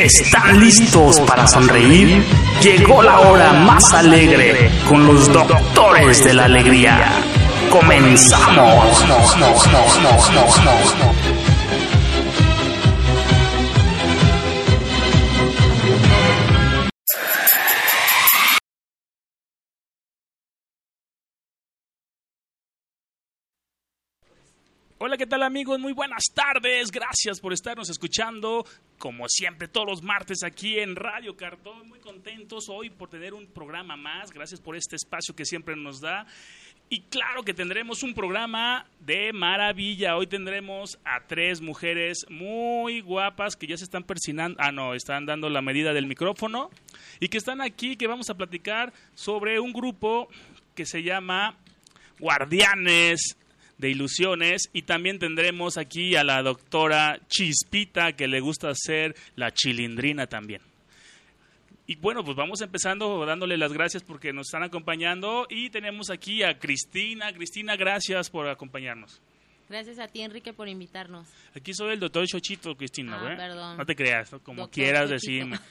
¿Están listos para sonreír? Llegó la hora más alegre con los doctores de la alegría. ¡Comenzamos! Hola, ¿qué tal amigos? Muy buenas tardes, gracias por estarnos escuchando, como siempre todos los martes aquí en Radio Cartón, muy contentos hoy por tener un programa más, gracias por este espacio que siempre nos da, y claro que tendremos un programa de maravilla, hoy tendremos a 3 mujeres muy guapas que ya se están persinando, están dando la medida del micrófono, y que están aquí, que vamos a platicar sobre un grupo que se llama Guardianes de Ilusiones, y también tendremos aquí a la doctora Chispita, que le gusta hacer la chilindrina también. Y bueno, pues vamos empezando dándole las gracias porque nos están acompañando, y tenemos aquí a Cristina. Cristina, gracias por acompañarnos. Gracias a ti, Enrique, por invitarnos. Aquí soy el doctor Chochito, Cristina, perdón. No te creas, ¿no? Como Doctor quieras Chochito. decirme.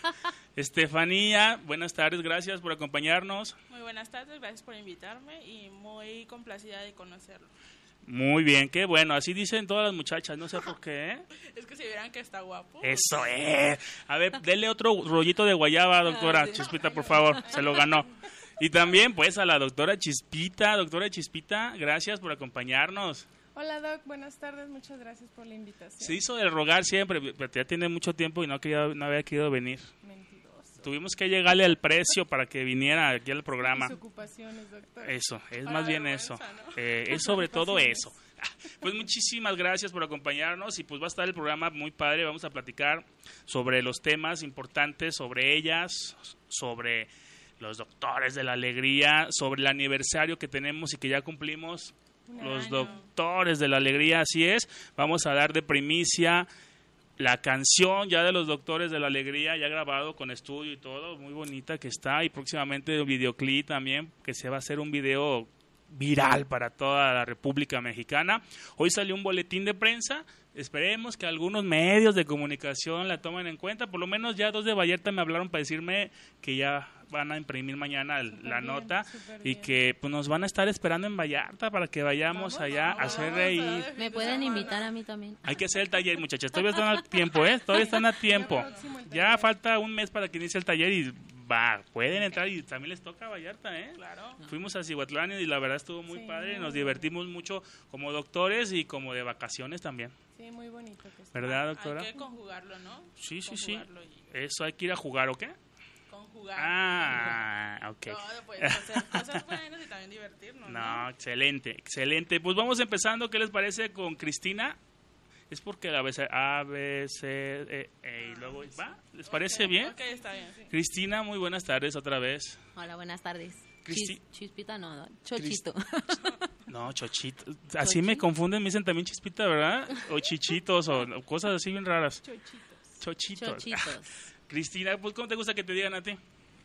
Estefanía, buenas tardes, gracias por acompañarnos. Muy buenas tardes, gracias por invitarme y muy complacida de conocerlo. Muy bien, qué bueno, así dicen todas las muchachas, no sé por qué. Es que si vieran que está guapo. Eso es. A ver, dele otro rollito de guayaba, doctora Chispita, por favor, se lo ganó. Y también, pues, a la doctora Chispita. Doctora Chispita, gracias por acompañarnos. Hola, Doc, buenas tardes, muchas gracias por la invitación. Se hizo de rogar siempre, pero ya tiene mucho tiempo y no había querido venir. Mentiroso. Tuvimos que llegarle al precio para que viniera aquí al programa. Sus ocupaciones, doctor. Eso, es Para más bien vergüenza, eso. ¿no? Es sobre todo eso. Pues muchísimas gracias por acompañarnos, y pues va a estar el programa muy padre. Vamos a platicar sobre los temas importantes, sobre ellas, sobre los doctores de la alegría, sobre el aniversario que tenemos y que ya cumplimos. Los doctores de la alegría, así es. Vamos a dar de primicia la canción ya de los doctores de la alegría, ya grabado con estudio y todo, muy bonita que está, y próximamente el videoclip también, que se va a hacer un video viral para toda la República Mexicana. Hoy salió un boletín de prensa, esperemos que algunos medios de comunicación la tomen en cuenta, por lo menos ya 2 de Vallarta me hablaron para decirme que ya van a imprimir mañana la nota, y que pues nos van a estar esperando en Vallarta para que vayamos allá a hacer reír. ¿Me pueden invitar a mí también? Hay que hacer el taller, muchachas, todavía están a tiempo, todavía están a tiempo. Ya falta un mes para que inicie el taller y pueden entrar, y también les toca a Vallarta, Claro. Fuimos a Cihuatlán y la verdad estuvo muy padre, nos divertimos mucho como doctores y como de vacaciones también. Sí, muy bonito que está. ¿Verdad, doctora? Hay que conjugarlo, ¿no? Sí. Conjugarlo y Eso, hay que ir a jugar, ¿o qué? conjugar. Ok. Todo, pues, hacer cosas buenas y también divertirnos, No, excelente. Pues vamos empezando, ¿qué les parece con Cristina? Es porque a veces A, B, C, y luego ¿va? ¿Les parece bien? Ok, está bien, sí. Cristina, muy buenas tardes otra vez. Hola, buenas tardes. Cristi- Chispita, no, Chochito. No, Chochito. Así me confunden, me dicen también Chispita, ¿verdad? O Chichitos, o cosas así bien raras. Chochitos. Chochitos. Cristina, pues ¿cómo te gusta que te digan a ti?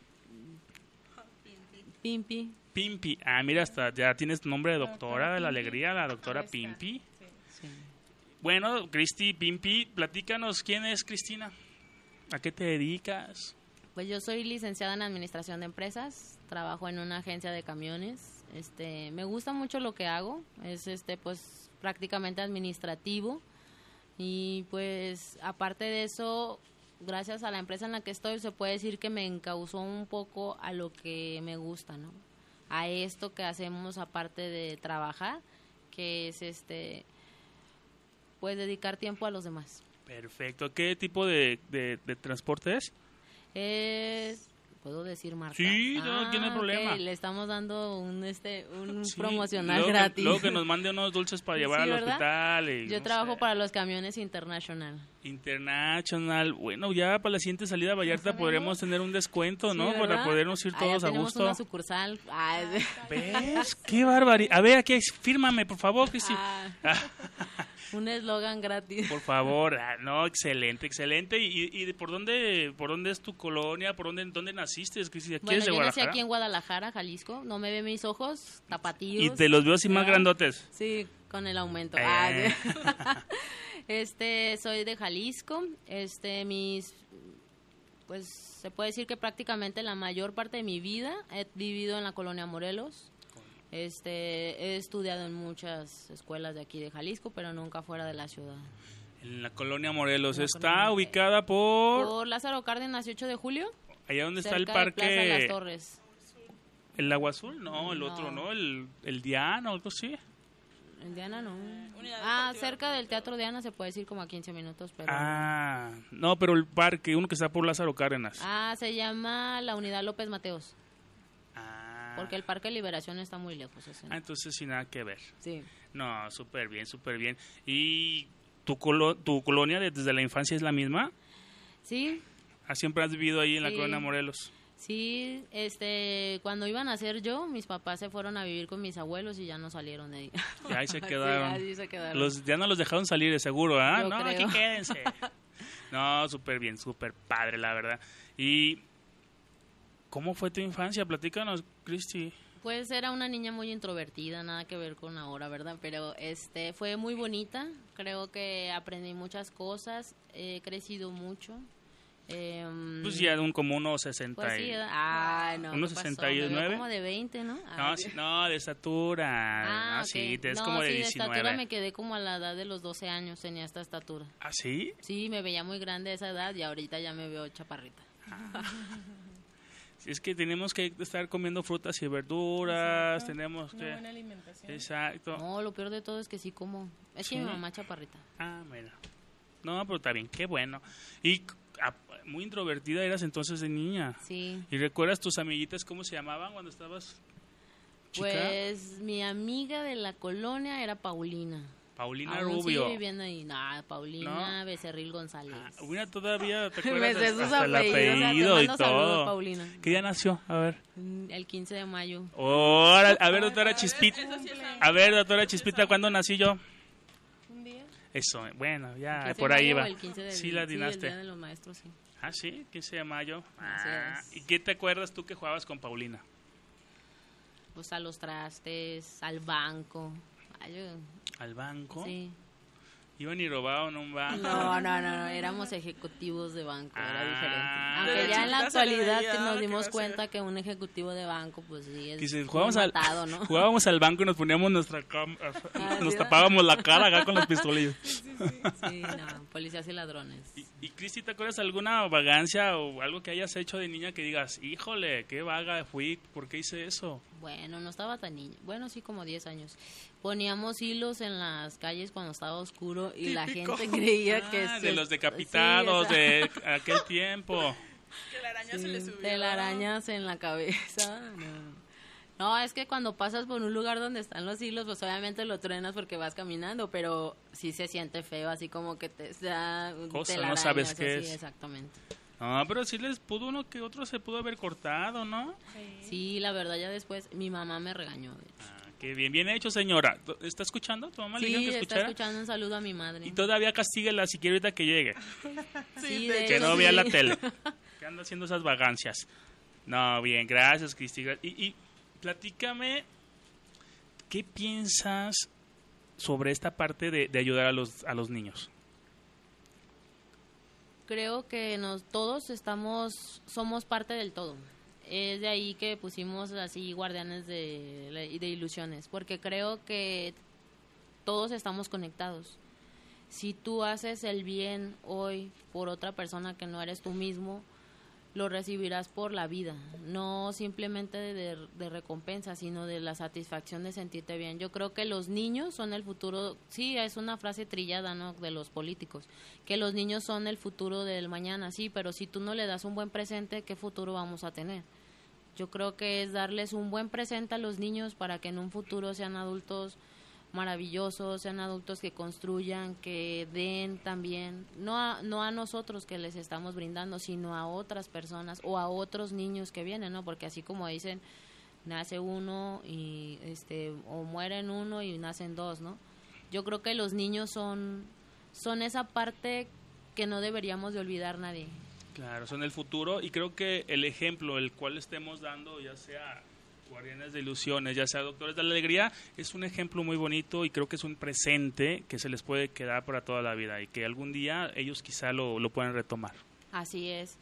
Pimpi. Pimpi. Mira, hasta ya tienes tu nombre de doctora de la alegría, la doctora Pimpi. Sí. Bueno, Cristi, Pimpi, platícanos, ¿quién es Cristina? ¿A qué te dedicas? Pues yo soy licenciada en Administración de Empresas, trabajo en una agencia de camiones. Me gusta mucho lo que hago, es pues prácticamente administrativo, y pues aparte de eso, gracias a la empresa en la que estoy, se puede decir que me encauzó un poco a lo que me gusta, ¿no? A esto que hacemos aparte de trabajar, que es pues dedicar tiempo a los demás. Perfecto. ¿Qué tipo de transporte es? ¿Puedo decir marca? Sí, no, aquí no hay problema. Le estamos dando un Sí, promocional luego gratis. Luego que nos mande unos dulces para llevar Sí, al ¿verdad? hospital. Y, Yo no trabajo sé. para los camiones International. International. Bueno, ya para la siguiente salida a Vallarta podremos tener un descuento, ¿no? Sí, para ¿verdad? podernos ir todos a tenemos gusto. una sucursal. ¿Ves? ¡Qué barbaridad! A ver, aquí, fírmame, por favor, Cristi. Un eslogan gratis. Por favor. No, excelente, excelente. ¿Y por dónde es tu colonia? ¿Dónde naciste? Cristi? ¿Aquí Bueno, eres de yo nací Guadalajara? aquí en Guadalajara, Jalisco. No me ven mis ojos, tapatíos. Y te los veo así más grandotes. Sí, con el aumento. Sí. Soy de Jalisco. Mis pues se puede decir que prácticamente la mayor parte de mi vida he vivido en la colonia Morelos. He estudiado en muchas escuelas de aquí de Jalisco, pero nunca fuera de la ciudad. En la colonia Morelos. La Está colonia ubicada por Lázaro Cárdenas y 8 de julio. allá donde está el cerca de Plaza Las parque. Torres. ¿El Agua Azul? No, el No. otro, ¿no? El Diana o algo así. En Diana no. Unidad Deportiva Cerca del Teatro Diana se puede decir como a 15 minutos, pero... No, pero el parque, uno que está por Lázaro Cárdenas. Se llama la Unidad López Mateos, Ah. porque el Parque Liberación está muy lejos. Entonces sin nada que ver. Sí. No, súper bien, súper bien. ¿Y tu colonia desde la infancia es la misma? Sí, ¿Siempre has vivido ahí en la Sí. colonia Morelos? sí, cuando iban a ser yo, mis papás se fueron a vivir con mis abuelos y ya no salieron de ahí. Y ahí se Sí, quedaron. ahí se quedaron. Ya no los dejaron salir de seguro, ¿ah? Yo No, creo. aquí quédense. No, súper bien, súper padre, la verdad. ¿Y cómo fue tu infancia? Platícanos, Cristi. Pues era una niña muy introvertida, nada que ver con ahora, ¿verdad? Pero fue muy bonita, creo que aprendí muchas cosas, he crecido mucho. Pues ya como unos 60 Pues sí, y... no, ¿Unos ¿qué pasó? 69? Me veo como de 20, ¿no? No, de estatura. ok. Sí, es No, como de sí, 19. estatura me quedé como a la edad de los 12 años, tenía esta estatura. ¿Ah, sí? Sí, me veía muy grande a esa edad y ahorita ya me veo chaparrita. Es que tenemos que estar comiendo frutas y verduras, Exacto. tenemos Una que... buena alimentación. Exacto. No, lo peor de todo es que sí como. Es que ¿Sí? mi mamá chaparrita. Mira. No, pero está bien, qué bueno. Y muy introvertida eras entonces de niña. Sí. ¿Y recuerdas tus amiguitas cómo se llamaban cuando estabas chica? Pues mi amiga de la colonia era Paulina. Paulina Aún Rubio. sigue viviendo ahí. No, Paulina ¿No? Becerril González. Mira, todavía te Me acuerdas sé sus hasta el apellidos, apellido te y mando saludos, todo. Paulina. ¿Qué día nació? A ver. El 15 de mayo. Órale, a ver, doctora Chispita. A ver, doctora Chispita, ¿cuándo nací yo? Un día. Eso, bueno, ya 15 por de ahí mayo va. o el 15 de Sí, la el dinaste. Día de los Maestros, sí. Ah, sí, 15 de mayo. Así es. ¿Y qué te acuerdas tú que jugabas con Paulina? Pues a los trastes, al banco. ¿Al banco? Sí. ¿Iban y robaban un banco? No, éramos ejecutivos de banco, era diferente. Aunque Desde ya en la chiquita se le actualidad veía nos que dimos iba a ser. cuenta que un ejecutivo de banco, pues sí, es Dices, muy jugábamos matado, ¿no? jugábamos al banco y nos poníamos nos sí, tapábamos la cara acá con los pistolillos. Sí, no, policías y ladrones. Y Cristi, ¿te acuerdas alguna vagancia o algo que hayas hecho de niña que digas, híjole, qué vaga fui, ¿por qué hice eso? Bueno, no estaba tan niña. Bueno, sí, como 10 años. Poníamos hilos en las calles cuando estaba oscuro y la Típico. gente creía que... De los decapitados sí, de aquel tiempo. Que la araña sí, se le subió. telarañas en la cabeza. No, es que cuando pasas por un lugar donde están los hilos, pues obviamente lo truenas porque vas caminando, pero sí se siente feo, así como que te da Cosa, no telarañas, sabes qué así, es. Exactamente. No, pero sí les pudo uno que otro se pudo haber cortado, ¿no? Sí, la verdad ya después mi mamá me regañó, de hecho. Qué bien, bien hecho, señora. ¿Está escuchando? ¿Tu mamá le dijo Sí, que está escuchara? escuchando, un saludo a mi madre. Y todavía castíguela si quiere ahorita que llegue. Sí, de de Que hecho, no sí. vea la tele. Que anda haciendo esas vagancias. No, bien, gracias, Cristi. Y platícame, ¿qué piensas sobre esta parte de ayudar a los niños? Creo que todos somos parte del todo. Es de ahí que pusimos así guardianes de ilusiones, porque creo que todos estamos conectados. Si tú haces el bien hoy por otra persona que no eres tú mismo, lo recibirás por la vida, no simplemente de recompensa, sino de la satisfacción de sentirte bien. Yo creo que los niños son el futuro, sí, es una frase trillada, ¿no?, de los políticos, que los niños son el futuro del mañana, sí, pero si tú no le das un buen presente, ¿qué futuro vamos a tener? Yo creo que es darles un buen presente a los niños para que en un futuro sean adultos maravillosos, sean adultos que construyan, que den también, no a nosotros que les estamos brindando, sino a otras personas o a otros niños que vienen, ¿no? Porque así como dicen, nace uno y o mueren uno y nacen dos, ¿no? Yo creo que los niños son esa parte que no deberíamos de olvidar nadie. Claro, son el futuro y creo que el ejemplo el cual estemos dando, ya sea guardianes de ilusiones, ya sea doctores de la alegría, es un ejemplo muy bonito y creo que es un presente que se les puede quedar para toda la vida y que algún día ellos quizá lo puedan retomar. Así es.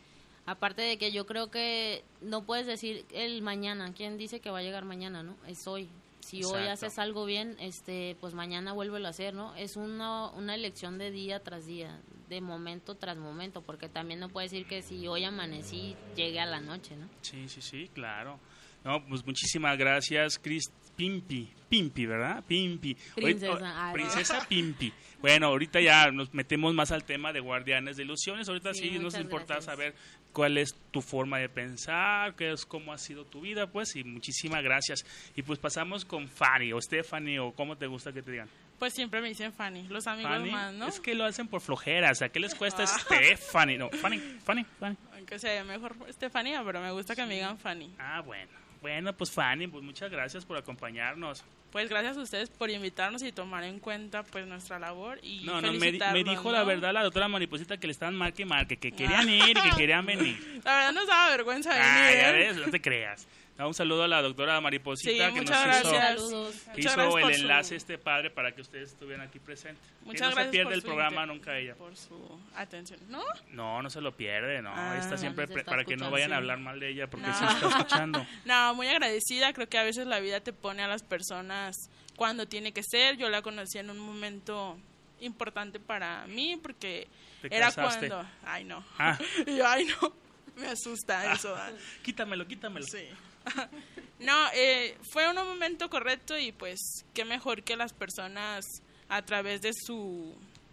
Aparte de que yo creo que no puedes decir el mañana. ¿Quién dice que va a llegar mañana, no? Es hoy. Si hoy Exacto. haces algo bien, pues mañana vuélvelo a hacer, ¿no? Es una elección de día tras día, de momento tras momento, porque también no puedes decir que si hoy amanecí, llegue a la noche, ¿no? Sí, claro. No, pues muchísimas gracias, Pimpi, ¿verdad? Pimpi. Princesa. Princesa Pimpi. Bueno, ahorita ya nos metemos más al tema de Guardianes de Ilusiones. Ahorita Sí, sí nos muchas importa gracias. saber cuál es tu forma de pensar, cómo ha sido tu vida, pues, y muchísimas gracias. Y pues pasamos con Fanny o Stephanie, o cómo te gusta que te digan. Pues siempre me dicen Fanny, los amigos Fanny, más, ¿no? es que lo hacen por flojera, o sea, ¿qué les cuesta Stephanie? No, Fanny. Aunque sea mejor Estefanía, pero me gusta que me digan Fanny. Ah, bueno, pues Fanny, pues muchas gracias por acompañarnos. Pues gracias a ustedes por invitarnos y tomar en cuenta pues nuestra labor y No, me felicitarnos, dijo ¿no? la verdad la doctora Mariposita que le estaban marque, que querían ir y que querían venir. La verdad nos daba vergüenza Ah, venir, ya ¿eh? ves, no te creas. Un saludo a la doctora Mariposita Sí, que muchas nos hizo, gracias. Saludos. que Muchas hizo gracias el por su- enlace padre para que ustedes estuvieran aquí presentes. Muchas que no se gracias pierde por el su programa inter- nunca ella. Por su atención, ¿no? No se lo pierde, no. Ah, Está siempre nos está para que no escuchando, vayan a sí. hablar mal de ella porque No. sí está escuchando. No, muy agradecida. Creo que a veces la vida te pone a las personas cuando tiene que ser. Yo la conocí en un momento importante para mí porque ¿Te era casaste? cuando... Ay, no. Ah. Y yo, ay, no. Me asusta eso. Quítamelo. Sí. No, fue un momento correcto y pues qué mejor que las personas a través de su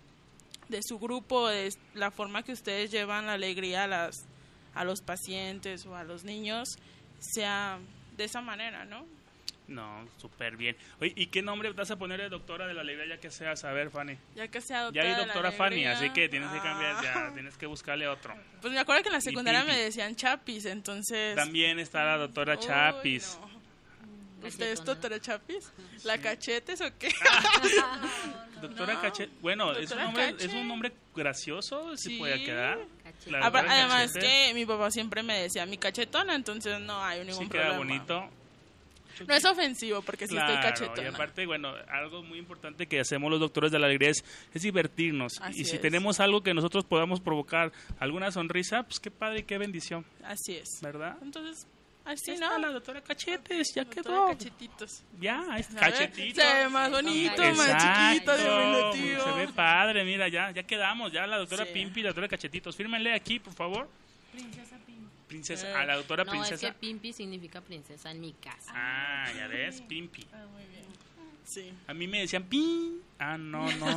grupo, de la forma que ustedes llevan la alegría a los pacientes o a los niños, sea de esa manera, ¿no? No, súper bien. Oye, ¿y qué nombre vas a ponerle doctora de la alegría ya que seas? A ver, Fanny. Ya que sea Ya hay doctora de la doctora Fanny, alegría. así que tienes que cambiar, Ah. ya tienes que buscarle otro. Pues me acuerdo que en la secundaria Pimpi. me decían Chapis, entonces... También está la doctora Uy, Chapis. no. ¿Usted es doctora Chapis? ¿La cachetes o qué? Doctora No, Cachet. Bueno, es un, doctora nombre, Cache. es un nombre gracioso, si Sí. puede quedar. Cachete. La doctora Además Cachete, que mi papá siempre me decía mi cachetona, entonces no hay ningún sí queda problema. bonito. No es ofensivo porque sí estoy Claro, cachetona. y aparte, bueno, algo muy importante que hacemos los doctores de la alegría es divertirnos. Así y si es. tenemos algo que nosotros podamos provocar alguna sonrisa, pues qué padre y qué bendición, Así es. ¿verdad? Entonces, así Ahí no. está la doctora Cachetes, ya Doctora quedó. Cachetitos. Ya, es A ver, cachetito. Se ve más bonito, más chiquito, diminutivo. Se ve padre, mira, ya quedamos, ya la doctora Sí. Pimpi y la doctora Cachetitos. Fírmenle aquí, por favor. Princesa, a la doctora No, es princesa. que Pimpi significa princesa en mi casa. Ah, ya ves, Pimpi. Sí. A mí me decían Pim. Ah, no. No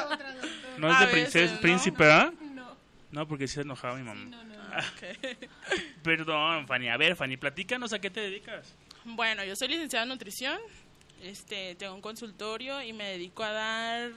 A es de veces, princesa, ¿no? príncipe, ¿ah? No, porque se enojaba mi mamá. Ok. Perdón, Fanny. A ver, Fanny, platícanos a qué te dedicas. Bueno, yo soy licenciada en nutrición. Tengo un consultorio y me dedico a dar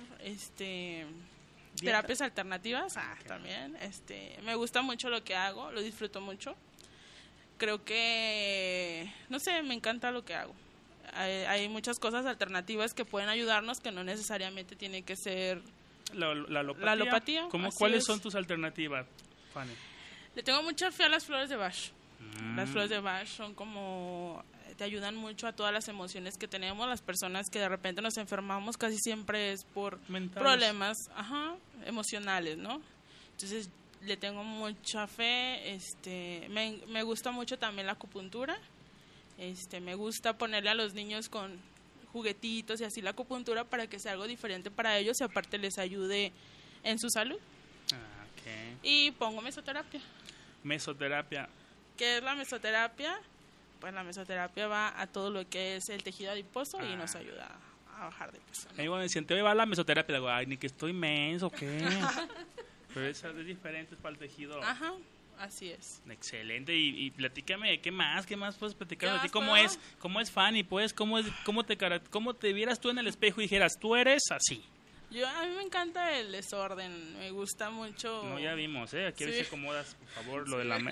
terapias alternativas. También. Me gusta mucho lo que hago, lo disfruto mucho. Creo que, no sé, me encanta lo que hago. Hay muchas cosas alternativas que pueden ayudarnos, que no necesariamente tiene que ser... La alopatía. La alopatía, así ¿Cuáles es. son tus alternativas, Fanny? Le tengo mucha fe a las flores de Bach. Mm. Las flores de Bach son como... te ayudan mucho a todas las emociones que tenemos. Las personas que de repente nos enfermamos casi siempre es por Mentales. problemas emocionales, ¿no? Entonces le tengo mucha fe. Me gusta mucho también la acupuntura. Me gusta ponerle a los niños con juguetitos y así la acupuntura para que sea algo diferente para ellos y aparte les ayude en su salud. Ah, ok. Y pongo mesoterapia. Mesoterapia. ¿Qué es la mesoterapia? Pues la mesoterapia va a todo lo que es el tejido adiposo y nos ayuda a bajar de peso, ¿no? Ahí cuando me decían, te va la mesoterapia, digo, ay, ni que estoy menso, ¿qué? Pero esa es diferente, es para el tejido. Ajá, así es. Excelente, y platícame, ¿qué más puedes platicar ¿Qué de ti? más ¿Cómo puedo? cómo es Fanny? Pues, cómo te vieras tú en el espejo y dijeras, tú eres así? A mí me encanta el desorden, me gusta mucho. No, ya vimos, Aquí a ver Sí. si acomodas, por favor, lo de la...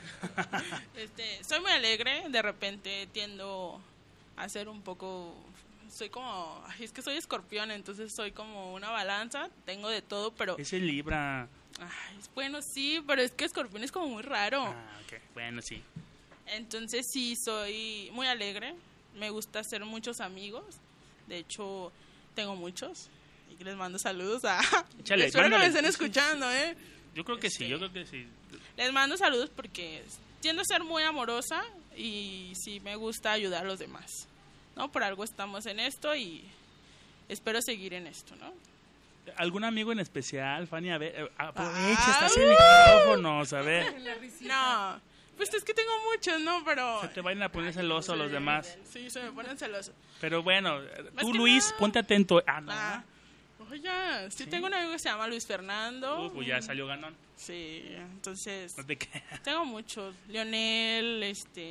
Soy muy alegre, de repente tiendo a ser un poco... Soy como... es que soy escorpión, entonces soy como una balanza, tengo de todo, pero... Ese Libra. Bueno, sí, pero es que escorpión es como muy raro. Ok, bueno, sí. Entonces sí, soy muy alegre, me gusta hacer muchos amigos, de hecho tengo muchos y les mando saludos a... Échale, Espero que me mándale. estén escuchando, Yo creo que sí, Les les mando saludos porque tiendo a ser muy amorosa y sí me gusta ayudar a los demás, ¿no? Por algo estamos en esto y espero seguir en esto, ¿no? ¿Algún amigo en especial, Fanny? A ver, aprovecha, estás en micrófonos, a ver. No, pues es que tengo muchos, ¿no? Pero... Se te vayan a poner celoso los demás. Sí, se me ponen celosos. Pero bueno, tú, que Luis, no. ponte atento. No. Oye, sí tengo un amigo que se llama Luis Fernando. Pues ya salió ganón. Sí, entonces... No te creas. Tengo muchos. Leonel,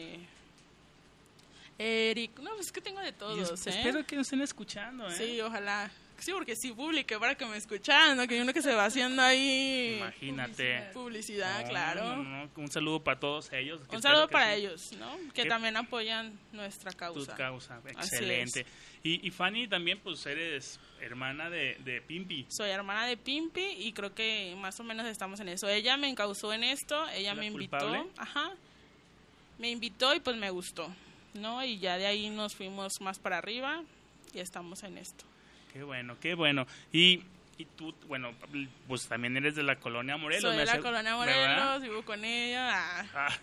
Eric. No, pues es que tengo de todos, Espero que nos estén escuchando, Sí, ojalá. Sí, porque sí publiqué para que me escucharan, ¿no? Que hay uno que se va haciendo ahí... Imagínate. Publicidad, No, claro. no. Un saludo para todos ellos. Un saludo que para sí. ellos, ¿no? Que ¿Qué? también apoyan nuestra causa. Tu causa, Así excelente. es. Y Fanny también, pues eres hermana de Pimpi. Soy hermana de Pimpi y creo que más o menos estamos en eso. Ella me encausó en esto, ella ¿La me invitó. culpable? Ajá. Me invitó y pues me gustó, ¿no? Y ya de ahí nos fuimos más para arriba y estamos en esto. Qué bueno, qué bueno. Y tú, bueno, pues también eres de la colonia Morelos. Soy de la hace- colonia ¿verdad? Morelos, vivo con ella.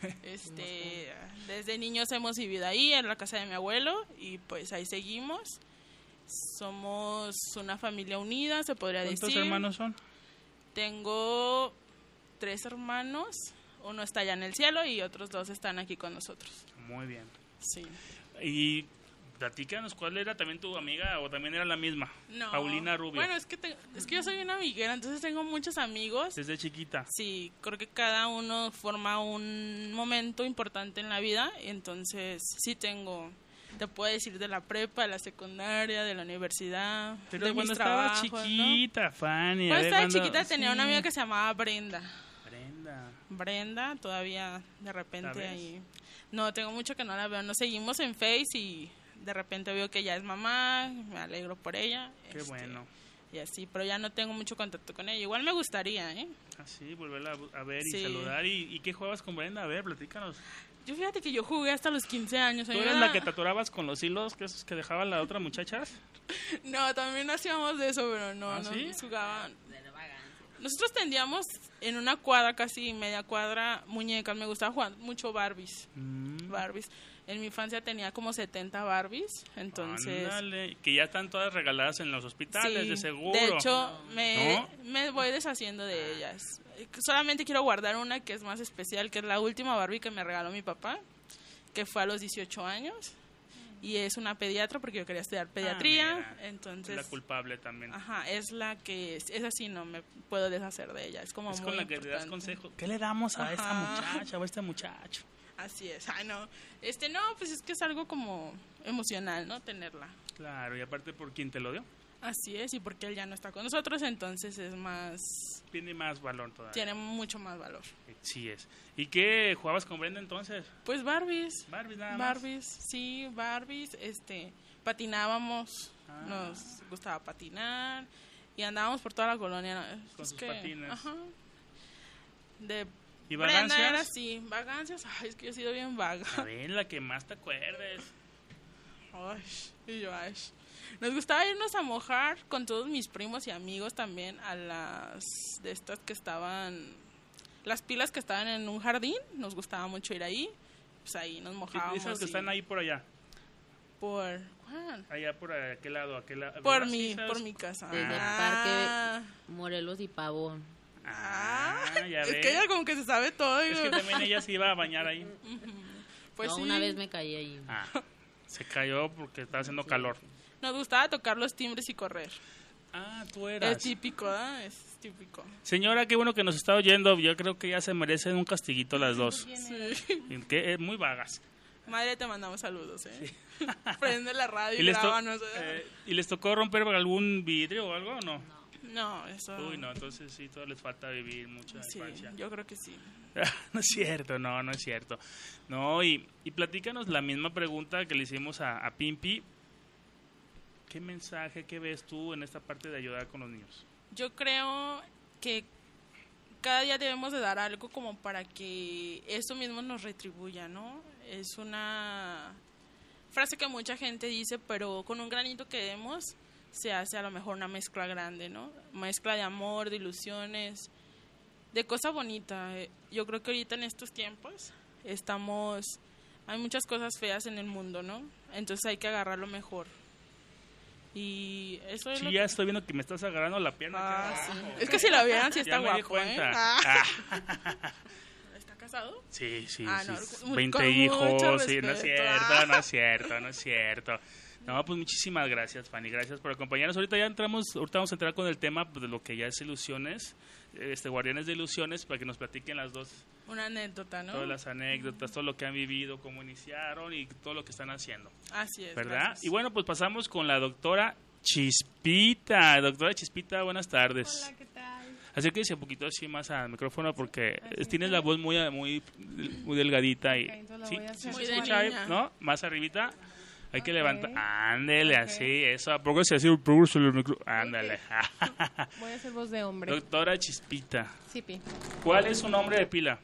Desde niños hemos vivido ahí, en la casa de mi abuelo, y pues ahí seguimos. Somos una familia unida, se podría ¿Cuántos decir. hermanos son? Tengo 3 hermanos, uno está allá en el cielo y otros 2 están aquí con nosotros. Muy bien. Sí. Y platícanos, ¿cuál era también tu amiga o también era la misma? No. Paulina Rubio. Bueno, es que yo soy una amiguera, entonces tengo muchos amigos. Desde chiquita. Sí, creo que cada uno forma un momento importante en la vida, entonces sí tengo, te puedo decir de la prepa, de la secundaria, de la universidad, Pero de cuando mis estabas trabajos, chiquita, Fanny. ¿no? a Cuando ver, estaba cuando- chiquita tenía una sí. amiga que se llamaba Brenda. Brenda. Todavía de repente ¿La ves? ahí. No, tengo mucho que no la veo. Nos seguimos en Face y de repente veo que ya es mamá, me alegro por ella. Qué bueno. Y así, pero ya no tengo mucho contacto con ella. Igual me gustaría, ¿eh? Así, volverla a ver y Sí. saludar. ¿Y qué juegas con Brenda? A ver, platícanos. Yo fíjate que yo jugué hasta los 15 años. A ¿Tú mí eres me la da- que te atorabas con los hilos, que esos que dejaba la otra muchacha? No, también hacíamos de eso, pero no, ¿Ah, no sí? jugaban. Nosotros tendíamos en una cuadra, casi media cuadra, muñecas. Me gustaba jugar mucho Barbies. Barbies. En mi infancia tenía como 70 Barbies, entonces... Ándale, que ya están todas regaladas en los hospitales, sí, de seguro. de hecho, ¿No? me voy deshaciendo de ellas. Solamente quiero guardar una que es más especial, que es la última Barbie que me regaló mi papá, que fue a los 18 años. Y es una pediatra porque yo quería estudiar pediatría, mira, entonces... la culpable también. Ajá, es la que es así, no me puedo deshacer de ella, es como Es muy con la que le das importante. consejo. ¿Qué le damos a esta Ajá. muchacha o a este muchacho? Así es, no, no, pues es que es algo como emocional, ¿no? Tenerla. Claro, y aparte por quién te lo dio, Así es, y porque él ya no está con nosotros, entonces es más, tiene más valor todavía. tiene mucho más valor. Sí es. ¿Y qué jugabas con Brenda entonces? Pues Barbies. Barbies nada más. Barbies, sí, Barbies, patinábamos, Ah. nos gustaba patinar y andábamos por toda la colonia. Con Es sus que, patines. Ajá. De ¿Y Brenda vagancias? era así, vagancias, ay, es que yo he sido bien vaga. A ver, la que más te acuerdes. Ay, y yo, ay. Nos gustaba irnos a mojar con todos mis primos y amigos también a las de estas que estaban, las pilas que estaban en un jardín, nos gustaba mucho ir ahí, pues ahí nos mojábamos. Esas que y- están ahí por allá. ¿Por cuál? Allá por aquel lado, Por ¿verdad? mi, Sí, ¿sabes? por mi casa. Desde el Ah, Morelos y Pavón. Ya es ves. que ella como que se sabe todo. Es que digo. también ella se iba a bañar ahí. Pues No, sí, una vez me caí ahí. Se cayó porque estaba haciendo calor. nos gustaba tocar los timbres y correr. Tú Es eras. típico, ¿eh? Es típico. Señora, qué bueno que nos está oyendo. Yo creo que ya se merecen un castiguito las dos. Sí. Que muy vagas. Madre, te mandamos saludos, ¿eh? Prende la radio ¿Y y les, to- grábanos. ¿Y les tocó romper algún vidrio o algo o no? No, eso... Uy, no, entonces sí, todavía les falta vivir mucha Sí, infancia. yo creo que sí. No es cierto, no es cierto. No, y platícanos la misma pregunta que le hicimos a Pimpi. ¿Qué mensaje, qué ves tú en esta parte de ayudar con los niños? Yo creo que cada día debemos de dar algo como para que eso mismo nos retribuya, ¿no? Es una frase que mucha gente dice, pero con un granito que demos se hace a lo mejor una mezcla grande, ¿no? Mezcla de amor, de ilusiones, de cosa bonita. Yo creo que ahorita en estos tiempos hay muchas cosas feas en el mundo, ¿no? Entonces hay que agarrar lo mejor. Y eso es Sí, lo ya que... estoy viendo que me estás agarrando la pierna. Sí. Es que si lo vieran, sí está ya me di guapo, cuenta. ¿Está casado? Sí, sí, Ah, sí. no, 20 con hijos, mucho sí, no es respeto. cierto, no es cierto, no es cierto. No, pues muchísimas gracias, Fanny, gracias por acompañarnos. Ahorita vamos a entrar con el tema pues, de lo que ya es ilusiones, Guardianes de Ilusiones, para que nos platiquen las dos, Una anécdota, ¿no? todas las anécdotas, todo lo que han vivido, cómo iniciaron y todo lo que están haciendo, Así es. ¿verdad? Gracias. Y bueno, pues pasamos con la doctora Chispita. Doctora Chispita, buenas tardes. Hola, ¿qué tal? Acérquese un poquito así más al micrófono porque Así tienes está. la voz muy delgadita y Ok, entonces la sí, voy a hacer sí Muy se de escucha ahí, niña. ¿no? Más arribita. Hay que Ok. levantar. Ándele, Ok. así, eso. ¿A poco se hace un progreso el micro? Ándale. Voy a hacer voz de hombre. Doctora Chispita, Sipi. ¿cuál es su nombre de pila?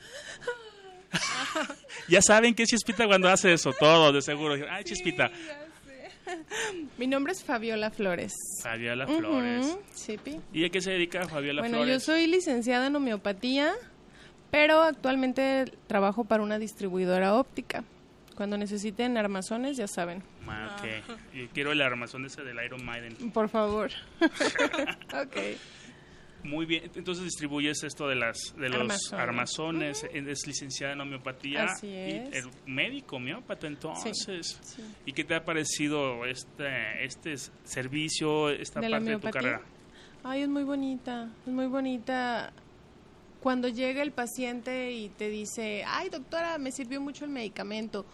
Ya saben que es Chispita cuando hace eso, todos de seguro. Ay, Chispita. Sí, ya sé. Mi nombre es Fabiola Flores. Fabiola Flores. Ujú, Sipi. ¿Y a qué se dedica Fabiola Bueno, Flores? yo soy licenciada en homeopatía, pero actualmente trabajo para una distribuidora óptica. Cuando necesiten armazones, ya saben. Ah, ok. Yo quiero el armazón ese del Iron Maiden. Por favor. Ok. Muy bien, entonces distribuyes esto de los Armazones. armazones, es licenciada en homeopatía Así es. y el médico homeópata entonces. Sí. ¿Y qué te ha parecido este servicio, esta ¿De la parte de tu homeopatía? carrera? Ay, es muy bonita, es muy bonita. Cuando llega el paciente y te dice, ay, doctora, me sirvió mucho el medicamento.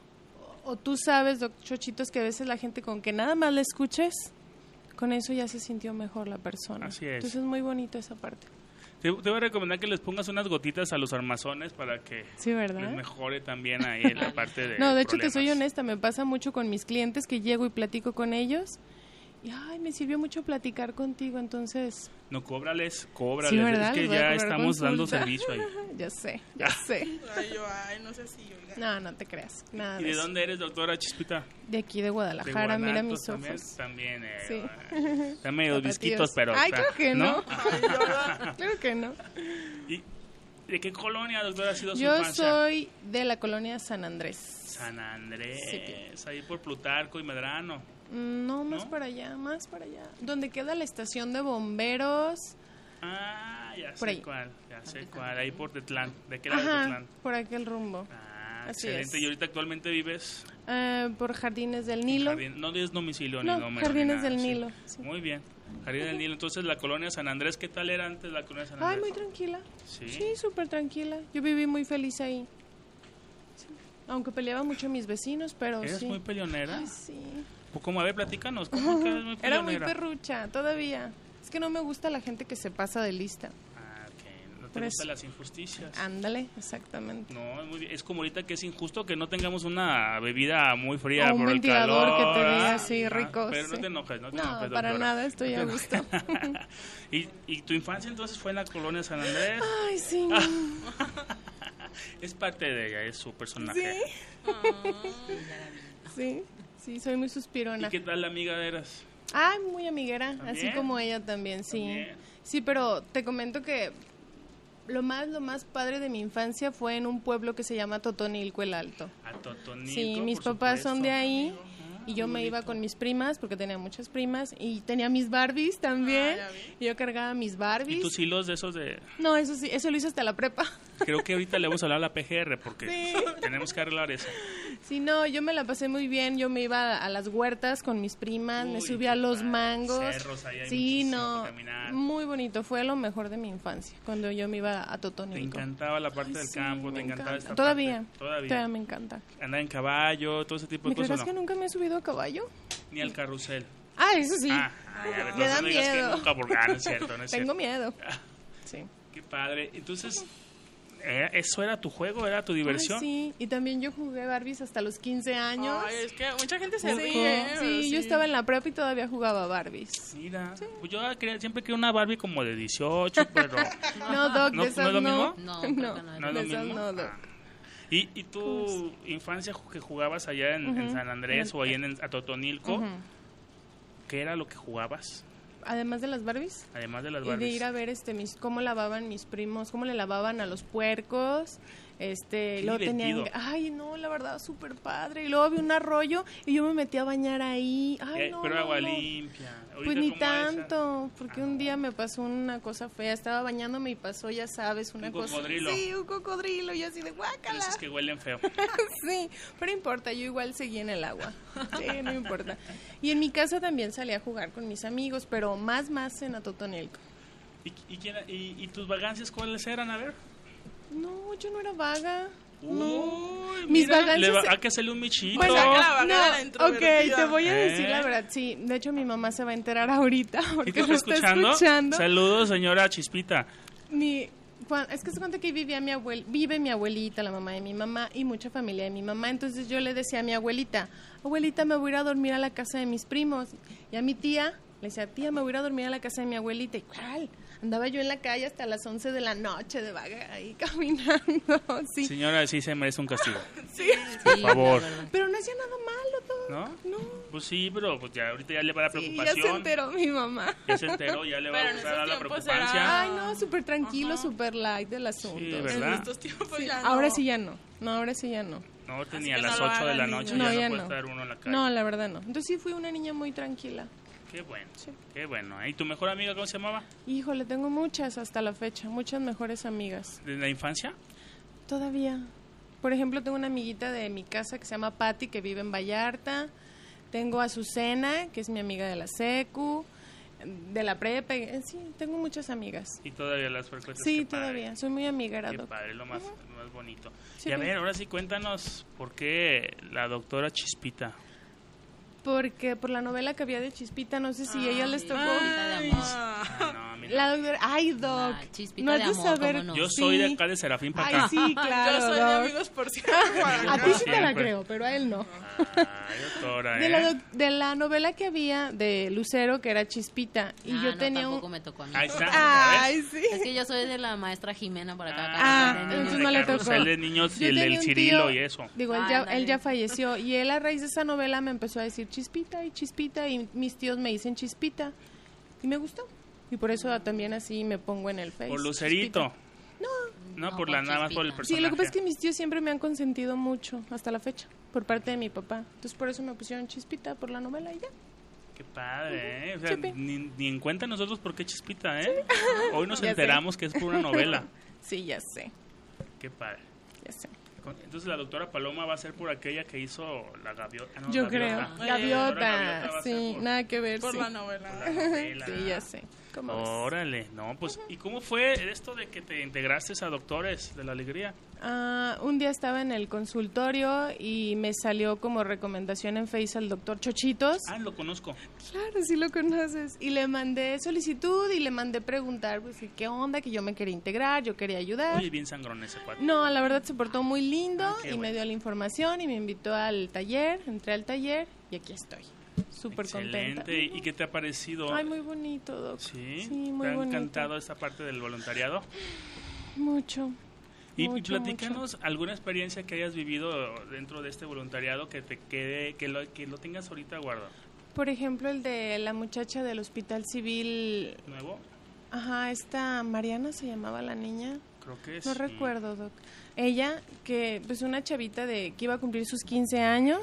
O tú sabes, Chochitos, que a veces la gente con que nada más le escuches, con eso ya se sintió mejor la persona. Así es. Entonces es muy bonito esa parte. Te voy a recomendar que les pongas unas gotitas a los armazones para que Sí, ¿verdad? les mejore también ahí la parte de No, de hecho, te soy problemas. honesta, me pasa mucho con mis clientes que llego y platico con ellos. Y, ay, me sirvió mucho platicar contigo, entonces... No, cóbrales. Sí, ¿verdad? Es que Les voy a ya cobrar estamos dando consulta. servicio ahí. Ya sé, ya sé. Ay, no sé si, oiga. No, no te creas, nada ¿Y de de eso. dónde eres, doctora Chispita? De aquí de ¿De Guadalajara, mira Guanatos mis también? ojos. También, Sí. Están medio Tapatíos. visquitos, pero... Ay, claro que no. Ay, no. Claro que no. ¿Y de qué colonia, doctora, ha sido su Yo infancia? soy de la colonia San Andrés. San Andrés, Sí. ahí por Plutarco y Medrano. No, más ¿No? para allá, más para allá. Donde queda la estación de bomberos. Ah, ya Por sé ahí. cuál, ahí por Tetlán. ¿De qué lado de Ajá, Tetlán? por aquel rumbo. Ah, Así excelente. es. ¿Y ahorita actualmente vives? Por Jardines del Nilo. No es domicilio No, ni número. Jardines ni nada, del sí. Nilo, sí. Muy bien. Jardines del Nilo. Entonces, la colonia San Andrés, ¿qué tal era antes la colonia San Ay, Andrés? muy tranquila. Sí. Sí, súper tranquila. Yo viví muy feliz ahí. Sí. Aunque peleaba mucho mis vecinos, pero ¿Eres sí. muy peleonera? Ay, sí. ¿Cómo? A ver, platícanos. ¿Cómo que eres muy Era muy peleonera? perrucha, todavía. Es que no me gusta la gente que se pasa de lista. Ah, ok. ¿No te Por gustan eso. las injusticias? Ándale, exactamente. No, es muy bien. Es como ahorita que es injusto que no tengamos una bebida muy fría O un por el ventilador calor, que te dé ¿ah? así Ah, rico, Pero no sí. te enojes, no te No, enojes, para doctora. nada, estoy a gusto. ¿Y tu infancia entonces fue en la colonia San Andrés? Ay, sí. Es parte de ella, es su personaje. Sí, sí, soy muy ¿Y suspirona. qué tal la amiga eras? Ay, muy amiguera, así ¿También? como ella también, sí. También. Sí, pero te comento que lo más padre de mi infancia fue en un pueblo que se llama Totonilco el Alto. A Totonilco, Sí, mis por papás son de supuesto. ahí y yo muy me iba bonito. con mis primas porque tenía muchas primas y tenía mis Barbies también. Ah, ya vi. Y yo cargaba mis ¿Y Barbies. tus hilos de esos de...? No, eso sí, eso lo hice hasta la prepa. Creo que ahorita le vamos a hablar a la PGR porque Sí. tenemos que arreglar eso. Sí, no, yo me la pasé muy bien. Yo me iba a las huertas con mis primas, me Uy, subía a qué los padre. mangos. Cerros, ahí hay Sí, muchísimo no, para caminar. muy bonito. Fue lo mejor de mi infancia cuando yo me iba a Te Totonilco. encantaba la parte Ay, del sí, campo, te me encantaba encanta. esta Todavía, parte. Todavía. todavía me encanta. Andar en caballo, todo ese tipo de ¿Me cosas, creerás ¿no? que nunca me he subido a caballo? Ni al carrusel. Ah, eso sí. Ah, a ver, Me entonces da no digas que miedo. nunca, porque no es cierto, no es Tengo cierto. miedo. Sí. Qué padre. Entonces, ¿eso era tu juego? ¿Era tu diversión? Ay, sí, y también yo jugué Barbies hasta los 15 años. Ay, es que mucha gente se Sí, ríe. sí, yo estaba en la prepa y todavía jugaba Barbies. Mira, pues yo siempre quería una Barbie como de 18, pero... No, Doc, ¿No- de no esas es lo no. mismo? No, creo que no. ¿No es de lo esas mismo? no, Doc. Ah. ¿Y tu infancia que jugabas allá en San Andrés o ahí en Atotonilco? Ujú. ¿Qué era lo que jugabas? además de las Barbies. Además de las Y de Barbies. ir a ver cómo lavaban mis primos, cómo le lavaban a los puercos. Luego divertido. ay, no, la verdad, súper padre. Y luego había un arroyo y yo me metí a bañar ahí. Ay, no, Pero no, agua no. limpia. Pues Ahorita, ni ¿cómo va esa? tanto, porque un día me pasó una cosa fea. Estaba bañándome y pasó, ya sabes, una Un cosa. cocodrilo. Sí, un cocodrilo. Y yo así de guácala. Esos que huelen feo. Sí, pero no importa, yo igual seguí en el agua. Sí, no importa. Y en mi casa también salí a jugar con mis amigos, pero más en Atotonilco. ¿Y tus vagancias cuáles eran? A ver. No, yo no era vaga. Uy, Mis mira, vagancias hay que hacerle un michito. Bueno, saca la vaga de la ok, introvertida. te voy a decir ¿Eh? la verdad. Sí, de hecho mi mamá se va a enterar ahorita ¿Sí porque te lo está escuchando. Saludos, señora Chispita. Es que se cuenta que vive mi abuelita, la mamá de mi mamá y mucha familia de mi mamá. Entonces yo le decía a mi abuelita, me voy a ir a dormir a la casa de mis primos. Y a mi tía le decía, tía, me voy a ir a dormir a la casa de mi abuelita. Y ¿cuál? Andaba yo en la calle hasta las 11 de la noche de vaga ahí caminando. Sí. Señora, sí se merece un castigo. Sí. Por favor. la verdad. Pero no hacía nada malo todo. ¿No? No. Pues sí, pero pues ya ahorita ya le va la Sí, ya preocupación. se enteró mi mamá. Ya se enteró, ya le va Pero a en gustar esos la tiempos preocupancia. era- Ay, no, súper tranquilo, Ajá. súper light del asunto. Sí, En ¿verdad? estos tiempos Sí, ya no. ahora sí ya no. No, ahora sí ya no. No, ahorita Así ni a que las no lo 8 de la hagan, noche niños. No, ya ya no puede no. estar uno en la calle. No, la verdad no. Entonces sí fui una niña muy tranquila. Qué bueno, Sí. qué bueno. ¿Y tu mejor amiga cómo se llamaba? Híjole, tengo muchas hasta la fecha, muchas mejores amigas. ¿De la infancia? Todavía. Por ejemplo, tengo una amiguita de mi casa que se llama Patti, que vive en Vallarta. Tengo a Azucena, que es mi amiga de la secu, de la prepa. Sí, tengo muchas amigas. ¿Y todavía las frecuencias? Sí, Qué padre. todavía. Soy muy amiguera, Qué doc. padre, lo más bonito. Sí. Y a ver, ahora sí cuéntanos por qué la doctora Chispita. Porque por la novela que había de Chispita, no sé si a ella les sí. tocó. Chispita de amor. Ah, no, a mí no. La doctora, ay, doc. Ah, Chispita no has de de amor, saber. ¿cómo no? Yo soy de Sí. acá de Serafín para Ay, acá. sí, claro. Yo soy de doc. amigos por siempre. A ti sí te la Siempre. creo, pero a él no. Ay, doctora, De la novela que había de Lucero, que era Chispita, y Ah, yo no, tenía tampoco me tocó a mí. Ahí está. Ay, sí. Es que yo soy de la maestra Jimena por acá. Ah, Carrusel de entonces niños. no le Carrusel tocó. de niños y Yo el tenía del un Cirilo tío- y eso. Digo, él Ándale. ya falleció y él a raíz de esa novela me empezó a decir Chispita y mis tíos me dicen Chispita y me gustó. Y por eso también así me pongo en el Face. Por Lucerito. Chispita. No, No, por por la nada más por el Chispita. personaje. Sí, lo que pasa es que mis tíos siempre me han consentido mucho hasta la fecha por parte de mi papá. Entonces por eso me pusieron Chispita por la novela y ya. Qué padre, ¿eh? O sea, Chipi. ni en cuenta nosotros por qué Chispita, ¿eh? Hoy nos Ya sé. enteramos que es por una novela. Sí, ya sé, Qué padre. ya sé. Entonces la doctora Paloma va a ser por aquella que hizo la gaviota. No, Yo gaviota. creo. Gaviota Gaviota, va a ser sí, por- nada que ver. Por sí. la novela. la novela. Sí, ya sé. ¿Cómo ves? Órale, no, pues, ¿y cómo fue esto de que te integraste a Doctores de la Alegría? Un día estaba en el consultorio y me salió como recomendación en Face al doctor Chochitos. Ah, lo conozco. Claro, sí lo conoces. Y le mandé solicitud y le mandé preguntar, pues, qué onda, que yo me quería integrar, yo quería ayudar. Oye, bien sangrón ese cuate. No, la verdad se portó muy lindo Ah, qué y me bueno. dio la información y me invitó al taller, entré al taller y aquí estoy. Súper contenta. Excelente. ¿Y qué te ha parecido? Ay, muy bonito, doc. Sí, muy ¿te ha bonito. encantado esta parte del voluntariado? Mucho. Y Mucho, platícanos alguna experiencia que hayas vivido dentro de este voluntariado que te quede, que lo tengas ahorita guardado. Por ejemplo, el de la muchacha del Hospital Civil. ¿Nuevo? Ajá, esta Mariana se llamaba la niña. Creo que No sí. recuerdo, doc. Ella, que pues una chavita de que iba a cumplir sus 15 años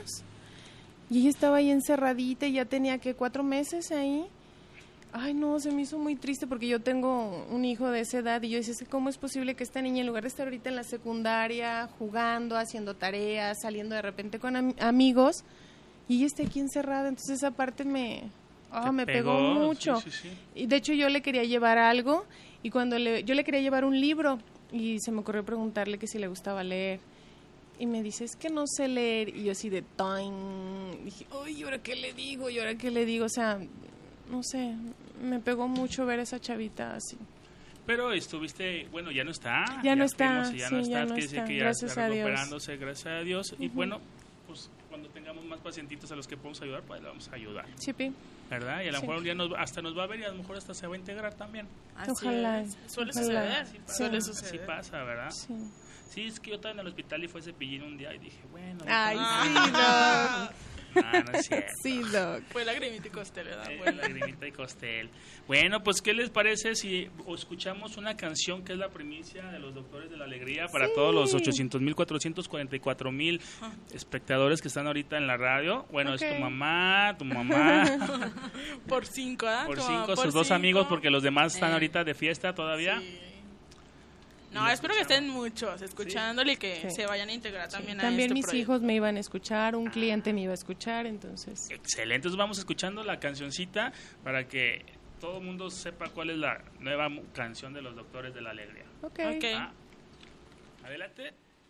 y ella estaba ahí encerradita y ya tenía que 4 meses ahí. Ay, no, se me hizo muy triste porque yo tengo un hijo de esa edad y yo decía, ¿cómo es posible que esta niña, en lugar de estar ahorita en la secundaria, jugando, haciendo tareas, saliendo de repente con amigos, y ella esté aquí encerrada? Entonces esa parte me pegó mucho. Sí, sí, sí. Y de hecho yo le quería llevar algo y cuando yo le quería llevar un libro y se me ocurrió preguntarle que si le gustaba leer. Y me dice, es que no sé leer. Y yo así de time. Dije, ay, ¿y ahora qué le digo? ¿Y ahora qué le digo? O sea, no sé, me pegó mucho ver a esa chavita así. Pero estuviste, bueno, ya no está. Ya no está, fuimos y ya sí, no está, ya no quiere decir está, que ya gracias está a Dios. recuperándose, gracias a Dios. Y bueno, pues cuando tengamos más pacientitos a los que podemos ayudar, pues le vamos a ayudar, Chipi. ¿verdad? Y a lo Sí. mejor un día hasta nos va a ver y a lo mejor hasta se va a integrar también. Así Ojalá. es. Suele Ojalá. suceder. Así pasa, Suele así suceder. pasa, ¿verdad? Sí. Sí, es que yo estaba en el hospital y fue Cepillín un día y dije, bueno. Ay, ahorita- sí, no. No es cierto. Sí, Doc. Fue Lagrimita y Costel, ¿verdad? Bueno. Lagrimita y Costel. Bueno, pues ¿qué les parece si escuchamos una canción que es la primicia de los Doctores de la Alegría para todos los 800,444,000 espectadores que están ahorita en la radio? Bueno, Ok. es tu mamá, Por 5, ¿ah? por Como 5, por sus dos 5. amigos, porque los demás están ahorita de fiesta todavía. Sí. No, espero que estén muchos escuchándole y que se vayan a integrar también a También este mis proyecto. hijos me iban a escuchar, un cliente me iba a escuchar, entonces... Excelente, entonces vamos escuchando la cancioncita para que todo el mundo sepa cuál es la nueva canción de los Doctores de la Alegría. Ok. Ok. Ah, adelante.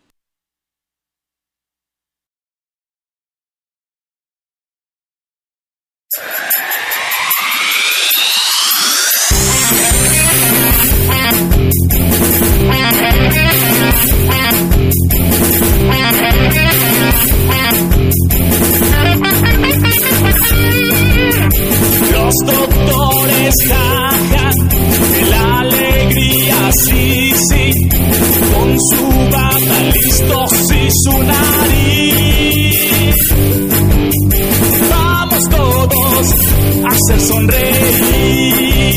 Los doctores jajan de la alegría, sí, sí, con su bata listos y su nariz. Vamos todos a hacer sonreír.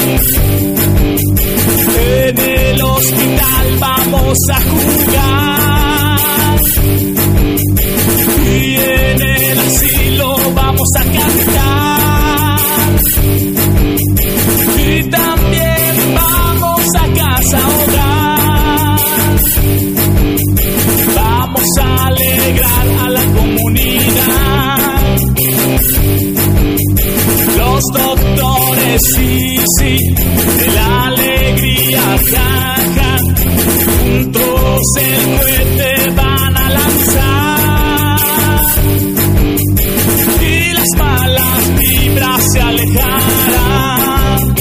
En el hospital vamos a jugar y en el asilo vamos a cantar. Y también vamos a casa hogar. Vamos a alegrar a la comunidad. Los doctores, sí, sí, de la alegría, jaja, juntos el cohete van a lanzar. Y las malas vibras se alejarán.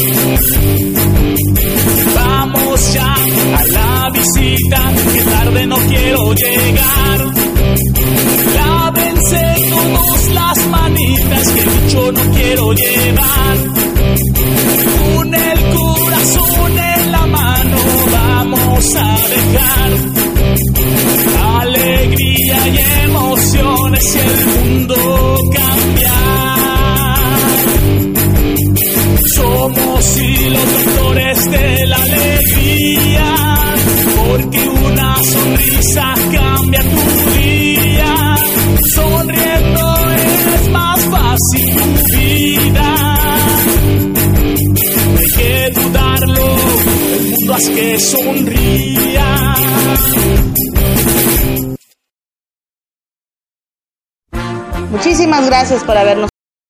Vamos ya a la visita, que tarde no quiero llegar. Lávense todos las manitas, que mucho no quiero llevar. Con el corazón en la mano vamos a dejar alegría y emociones y el mundo cambiar. Somos y los doctores de la alegría, porque una sonrisa cambia tu día. Sonriendo es más fácil tu vida. No hay que dudarlo, el mundo haz que sonría. Muchísimas gracias por habernos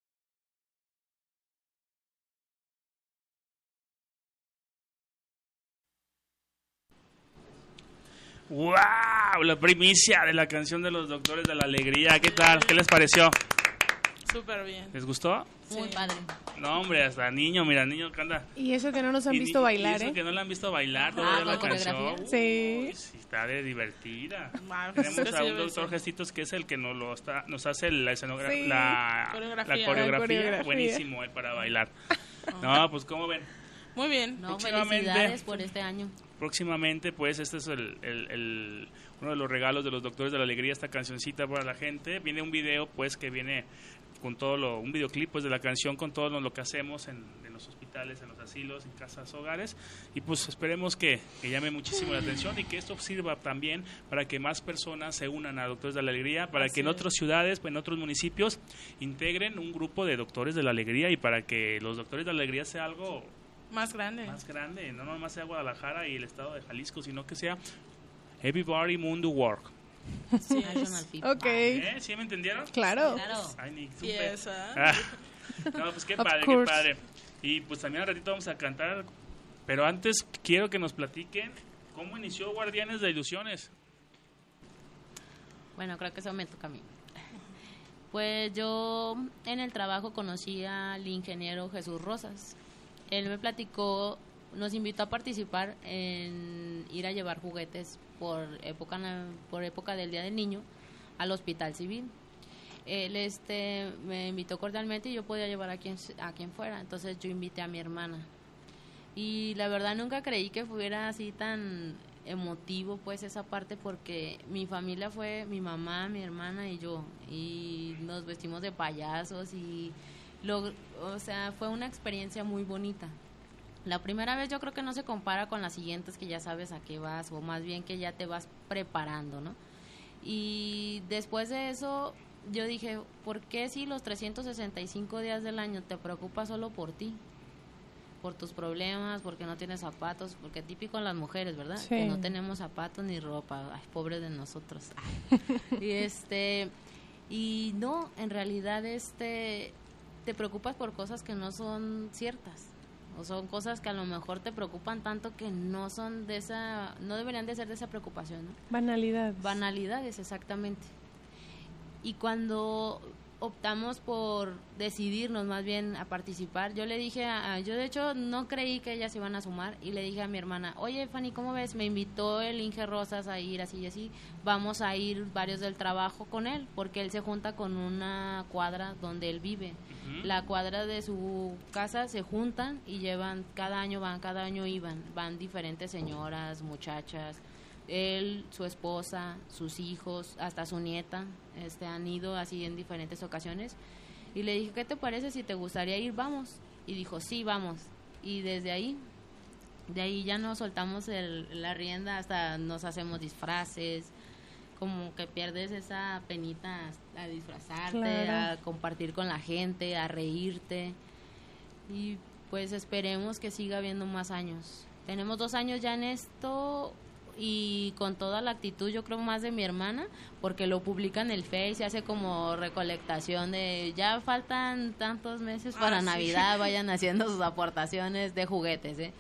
¡Wow! La primicia de la canción de los Doctores de la Alegría. ¿Qué tal? ¿Qué les pareció? Súper bien. ¿Les gustó? Muy Sí. padre. No, hombre, hasta niño, mira, niño que anda. Y eso que no nos han Y visto bailar, y eso ¿eh? que no la han visto bailar todavía la ¿con canción. coreografía? Sí. Uy, sí, está de divertida. Ah, pues, Tenemos sí, a un sí, doctor sí. Gestitos que es el que nos hace la escenografía, Sí. la Coreografía. coreografía. La coreografía. Buenísimo para bailar. No, pues como ven, Muy bien. No, Próximamente. felicidades por este año. próximamente pues este es uno de los regalos de los Doctores de la Alegría, esta cancioncita para la gente. Viene un video pues que viene con un videoclip pues de la canción, con todo lo que hacemos en los hospitales, en los asilos, en casas, hogares, y pues esperemos que llame muchísimo la atención y que esto sirva también para que más personas se unan a Doctores de la Alegría, para que en otras ciudades, en otros municipios integren un grupo de Doctores de la Alegría y para que los Doctores de la Alegría sea algo Más grande. más grande, no nomás sea Guadalajara y el estado de Jalisco, sino que sea Everybody Mundo Work. Sí, National es. People. Ok, ¿Sí me entendieron? claro. Claro. Ay, ni Sí, supe. esa. Ah, no, pues qué Of padre, qué course. padre. Y pues también al ratito vamos a cantar, pero antes quiero que nos platiquen cómo inició Guardianes de Ilusiones. Bueno, creo que eso me toca a mí. Pues yo en el trabajo conocí al ingeniero Jesús Rosas. Él me platicó, nos invitó a participar en ir a llevar juguetes por época del Día del Niño al Hospital Civil. Él me invitó cordialmente y yo podía llevar a quien fuera. Entonces yo invité a mi hermana. Y la verdad nunca creí que fuera así tan emotivo pues esa parte, porque mi familia fue mi mamá, mi hermana y yo, y nos vestimos de payasos y o sea, fue una experiencia muy bonita. La primera vez yo creo que no se compara con las siguientes, que ya sabes a qué vas, o más bien que ya te vas preparando, ¿no? Y después de eso yo dije, ¿por qué si los 365 días del año te preocupas solo por ti? Por tus problemas, porque no tienes zapatos, porque típico en las mujeres, ¿verdad? Sí. Que no tenemos zapatos ni ropa, ay, pobre de nosotros. Y no, en realidad te preocupas por cosas que no son ciertas, o son cosas que a lo mejor te preocupan tanto que no deberían de ser de esa preocupación, ¿no? Banalidades, exactamente. Y cuando optamos por decidirnos más bien a participar, yo le dije yo de hecho no creí que ellas iban a sumar, y le dije a mi hermana, oye Fanny, ¿cómo ves? Me invitó el Inge Rosas a ir así y así, vamos a ir varios del trabajo con él, porque él se junta con una cuadra donde él vive. La cuadra de su casa se juntan y cada año van diferentes señoras, muchachas, él, su esposa, sus hijos, hasta su nieta, han ido así en diferentes ocasiones. Y le dije, ¿qué te parece si te gustaría ir? Vamos. Y dijo, sí, vamos. Y de ahí ya nos soltamos la rienda, hasta nos hacemos disfraces, como que pierdes esa penita a disfrazarte, claro, a compartir con la gente, a reírte. Y pues esperemos que siga habiendo más años. Tenemos 2 años ya en esto, y con toda la actitud, yo creo más de mi hermana, porque lo publica en el Face, se hace como recolectación de ya faltan tantos meses para Navidad, vayan haciendo sus aportaciones de juguetes,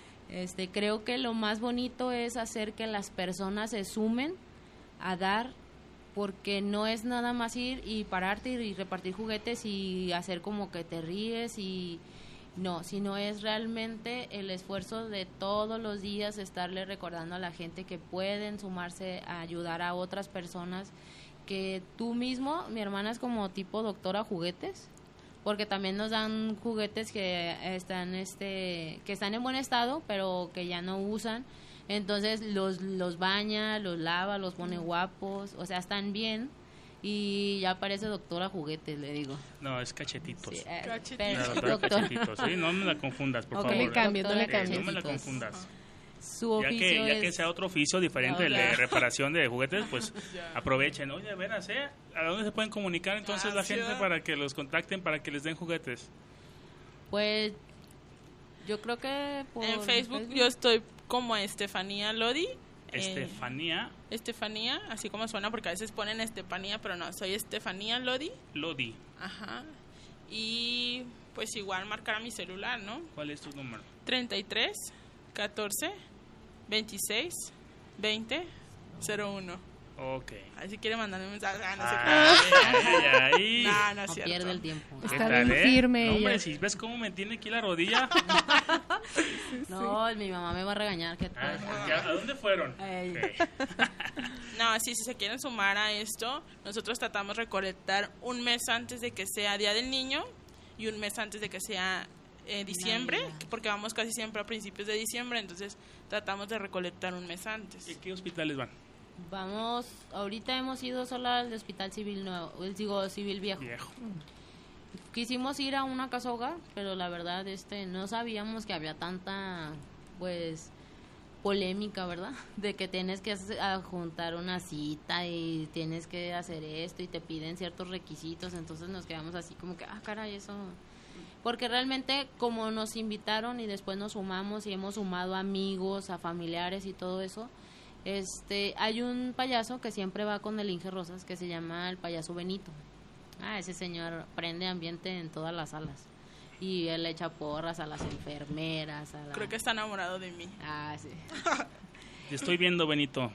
creo que lo más bonito es hacer que las personas se sumen a dar, porque no es nada más ir y pararte y repartir juguetes y hacer como que te ríes no, sino es realmente el esfuerzo de todos los días estarle recordando a la gente que pueden sumarse a ayudar a otras personas, que tú mismo, mi hermana es como tipo doctora juguetes, porque también nos dan juguetes que están en buen estado, pero que ya no usan, entonces los baña, los lava, los pone guapos, o sea, están bien. Y ya parece doctora juguetes, le digo. No, es Cachetitos. Sí, La doctora Cachetitos, ¿sí? No me la confundas, por favor. No le cambies. No me la confundas. Su oficio ya que sea otro oficio diferente, el de reparación de juguetes, pues aprovechen. Oye, verás, ¿a dónde se pueden comunicar entonces la gente para que los contacten, para que les den juguetes? Pues yo creo que en Facebook yo estoy como Estefanía Lodi. Estefanía, así como suena, porque a veces ponen Estefanía, pero no, soy Estefanía Lodi. Ajá. Y pues igual marcar a mi celular, ¿no? ¿Cuál es tu número? 33 14 26 20 01. Ok. Así quiere mandarme un mensaje. No es cierto. No pierde el tiempo. Está bien firme. No, hombre, si ves cómo me tiene aquí la rodilla. No, mi mamá me va a regañar. ¿A dónde fueron? Okay. No, si se quieren sumar a esto, nosotros tratamos de recolectar un mes antes de que sea Día del Niño y un mes antes de que sea diciembre, porque vamos casi siempre a principios de diciembre, entonces tratamos de recolectar un mes antes. ¿Y qué hospitales van? Vamos, ahorita hemos ido solo al Hospital Civil Nuevo, Civil Viejo. Quisimos ir a una casa hogar, pero la verdad no sabíamos que había tanta pues polémica, ¿verdad? De que tienes que juntar una cita y tienes que hacer esto y te piden ciertos requisitos, entonces nos quedamos así como que, caray, eso. Porque realmente como nos invitaron y después nos sumamos y hemos sumado amigos, a familiares y todo eso, hay un payaso que siempre va con el Inge Rosas que se llama el payaso Benito. Ese señor prende ambiente en todas las salas y él echa porras a las enfermeras. Creo que está enamorado de mí. Sí. Te estoy viendo, Benito.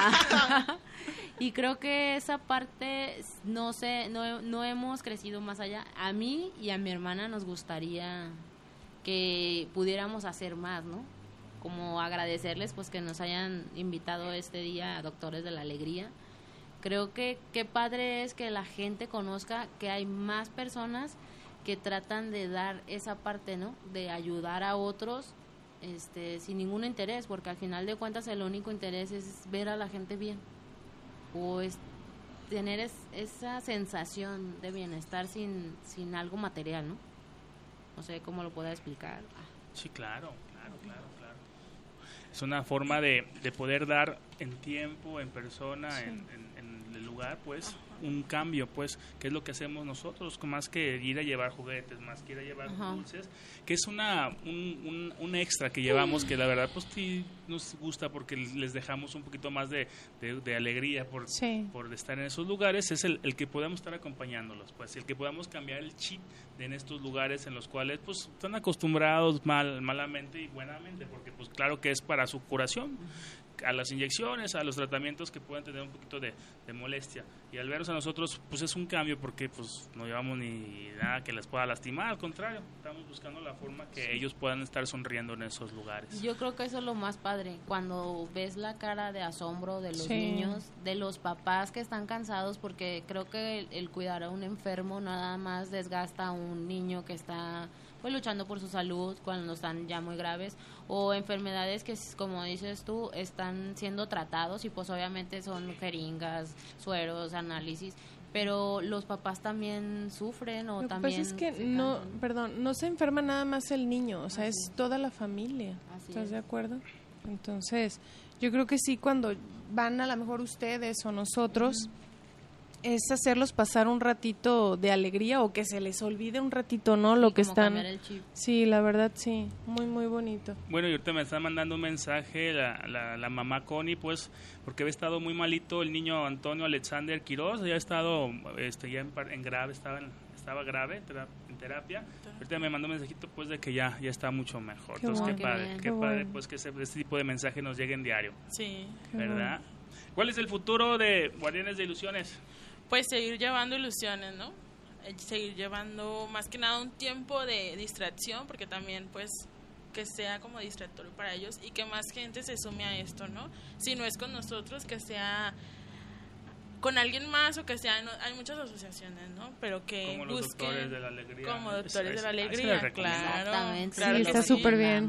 Y creo que esa parte no hemos crecido más allá. A mí y a mi hermana nos gustaría que pudiéramos hacer más, ¿no? Como agradecerles pues que nos hayan invitado este día a Doctores de la Alegría. Creo que qué padre es que la gente conozca que hay más personas que tratan de dar esa parte, ¿no? De ayudar a otros sin ningún interés, porque al final de cuentas el único interés es ver a la gente bien, o es tener esa sensación de bienestar sin algo material, ¿no? No sé cómo lo pueda explicar. Sí, claro. Es una forma de poder dar en tiempo, en persona, sí, en el lugar, pues, un cambio, pues, que es lo que hacemos nosotros, más que ir a llevar juguetes, más que ir a llevar dulces, que es un extra que llevamos, que la verdad, pues, sí nos gusta porque les dejamos un poquito más de alegría por estar en esos lugares, es el que podamos estar acompañándolos, pues, el que podamos cambiar el chip en estos lugares en los cuales, pues, están acostumbrados malamente y buenamente, porque, pues, claro que es para su curación, a las inyecciones, a los tratamientos que pueden tener un poquito de molestia, y al vernos a nosotros, pues es un cambio, porque pues no llevamos ni nada que les pueda lastimar, al contrario, estamos buscando la forma que ellos puedan estar sonriendo en esos lugares. Yo creo que eso es lo más padre, cuando ves la cara de asombro de los niños, de los papás que están cansados, porque creo que el cuidar a un enfermo nada más desgasta a un niño que está pues luchando por su salud cuando están ya muy graves, o enfermedades que, como dices tú, están siendo tratados y pues obviamente son jeringas, sueros, análisis, pero los papás también sufren o también... Pues es que no se enferma nada más el niño, o sea, es toda la familia. ¿Estás de acuerdo? Entonces, yo creo que sí, cuando van a lo mejor ustedes o nosotros, es hacerlos pasar un ratito de alegría, o que se les olvide un ratito, ¿no? Lo que están... El chip. Sí, la verdad, sí. Muy, muy bonito. Bueno, y ahorita me está mandando un mensaje la mamá Connie, pues, porque había estado muy malito el niño Antonio Alexander Quiroz, ya ha estado ya en grave, estaba grave en terapia. Ahorita me mandó un mensajito, pues, de que ya está mucho mejor. Qué Entonces, bueno, qué padre, pues, que este tipo de mensajes nos lleguen diario. Sí. ¿Verdad? ¿Cuál es el futuro de Guardianes de Ilusiones? Pues seguir llevando ilusiones, ¿no? Seguir llevando más que nada un tiempo de distracción, porque también pues que sea como distractorio para ellos y que más gente se sume a esto, ¿no? Si no es con nosotros, que sea con alguien más, o que sea, hay muchas asociaciones, ¿no? Pero que como los busquen Doctores de la Alegría. Como Doctores de la Alegría, claro. Exactamente. Sí, está súper bien.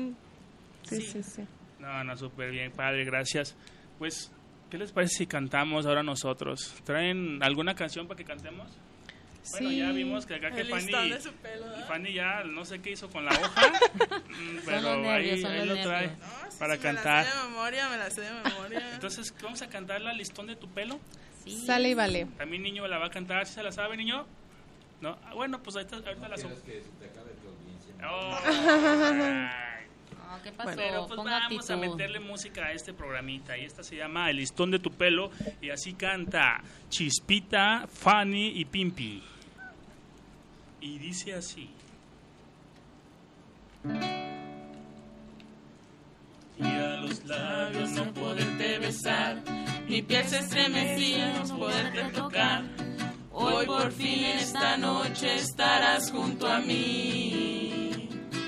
Sí. No, súper bien, padre, gracias. Pues, ¿qué les parece si cantamos ahora nosotros? ¿Traen alguna canción para que cantemos? Bueno, Sí. ya vimos que acá que El listón de su pelo, ¿verdad? Fanny ya no sé qué hizo con la hoja, pero nervios, ahí lo trae No, sí, para sí, cantar. Me la sé de memoria. Entonces, ¿vamos a cantar la Listón de tu pelo? Sí. Sale y vale. También niño la va a cantar, ¿sí se la sabe, niño? ¿No? Ah, bueno, pues ahorita la subo. ¿Qué pasó? Pero pues Ponga vamos a actitud. meterle música a este programita, y esta se llama El Listón de tu Pelo, y así canta Chispita, Fanny y Pimpi. Y dice así. Y a los labios no poderte besar, Mi piel se estremecía no poderte tocar. Hoy por fin esta noche estarás junto a mí.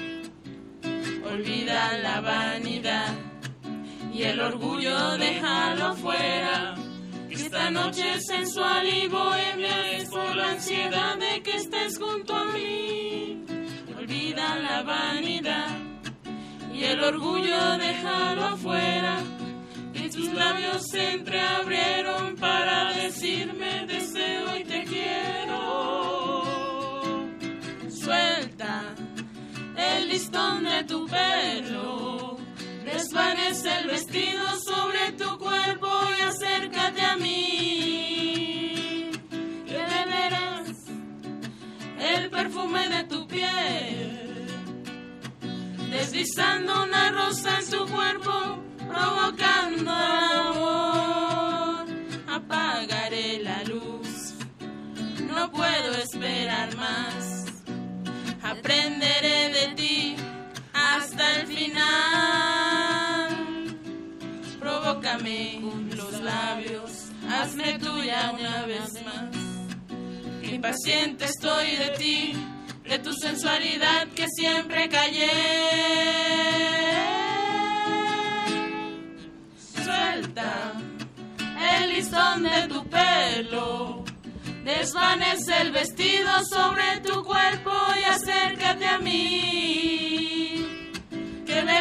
Olvida la vanidad y el orgullo, déjalo afuera. Que esta noche sensual y bohemia es por la ansiedad de que estés junto a mí. Olvida la vanidad y el orgullo, déjalo afuera. Que tus labios se entreabrieron para decirme deseo y te quiero. Suelta el listón de tu pelo, desvanece el vestido sobre tu cuerpo y acércate a mí. Que beberás el perfume de tu piel, deslizando una rosa en tu cuerpo, provocando amor. Apagaré la luz, no puedo esperar más. Aprenderé de ti hasta el final. Provócame con los labios, hazme tuya una vez más. Impaciente estoy de ti, de tu sensualidad que siempre callé. Suelta el listón de tu pelo, desvanece el vestido sobre tu cuerpo y acércate a mí. Que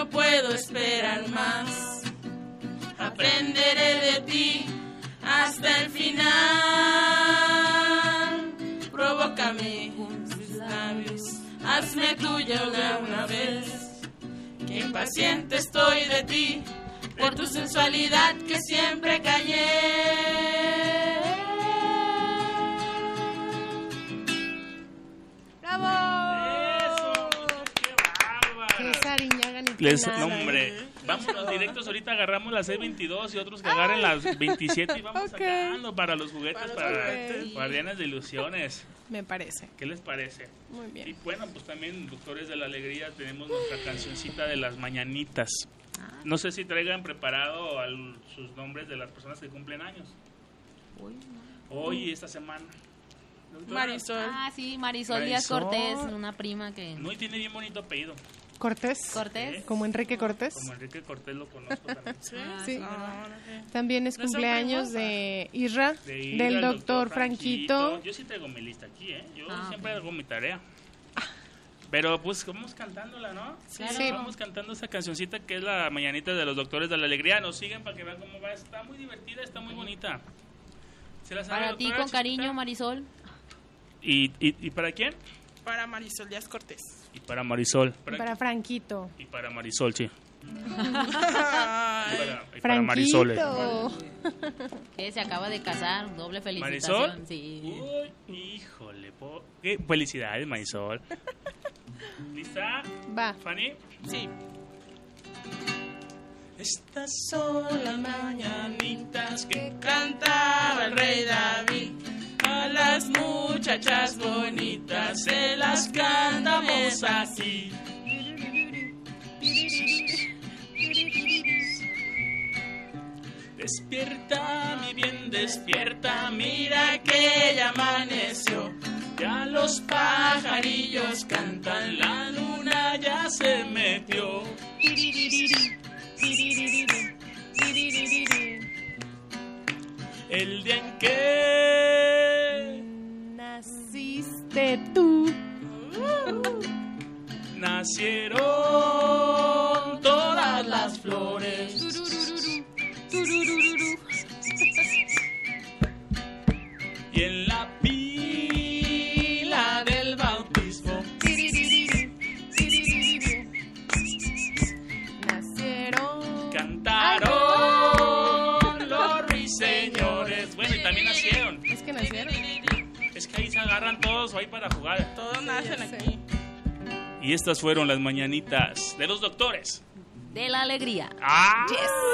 no puedo esperar más. Aprenderé de ti hasta el final. Provócame con tus labios, hazme tuyo de una vez. Que impaciente estoy de ti, por tu sensualidad que siempre callé. ¡Bravo! ¡Qué bárbara! ¡Qué Sariñaga ni Les, nada! no, hombre, vámonos directos. Ahorita agarramos las 6:22 y otros que agarren las 27 y vamos Ok. sacando para los juguetes, para juguetes. Guardianes de Ilusiones. Me parece. ¿Qué les parece? Muy Y bien. bueno, pues también, Doctores de la Alegría, tenemos nuestra cancioncita de las mañanitas. No sé si traigan preparado sus nombres de las personas que cumplen años. Hoy, esta semana. Doctora. Marisol. Ah, sí, Marisol Díaz Marisol. Cortés, una prima que... No, y tiene bien bonito apellido. ¿Cortés? Cortés. ¿Como Enrique Cortés? Como Enrique Cortés lo conozco también. Sí. Sí. No, no. También es ¿No son cumpleaños primos? de Isra, De ir del al doctor Franquito. Yo sí traigo mi lista aquí, ¿eh? Yo Ah, siempre hago mi tarea. Pero pues vamos cantándola, ¿no? Claro. Sí. Vamos cantando esa cancioncita que es la mañanita de los Doctores de la Alegría. Nos siguen para que vean cómo va. Está muy divertida, está muy bonita. ¿Se la sabe, Para ti, doctora con cariño, chiquita? Marisol. ¿Y para quién? Para Marisol Díaz Cortés. Y para Marisol. Para Franquito. Y para Marisol, sí. Ay, Y para Marisol. Franquito. Que se acaba de casar, doble ¿Marisol? felicitación. Sí. Uy, híjole. Qué felicidades, Marisol. ¿Lista? Va. ¿Fanny? sí. Estas son las mañanitas que Cantaba el rey David, a las muchachas bonitas se las cantamos aquí. despierta, mi bien, despierta, Mira que ya amaneció, ya los pajarillos cantan, la luna ya se metió. El día en que Naciste tú. nacieron todas las flores. Y en la pila del bautismo Nacieron. cantaron los ruiseñores. Bueno, y también nacieron. Es que nacieron. Es que ahí se agarran todos ahí para jugar. Todos nacen ya sé. aquí. Y estas fueron las mañanitas de los doctores. De la alegría. ¡Ah!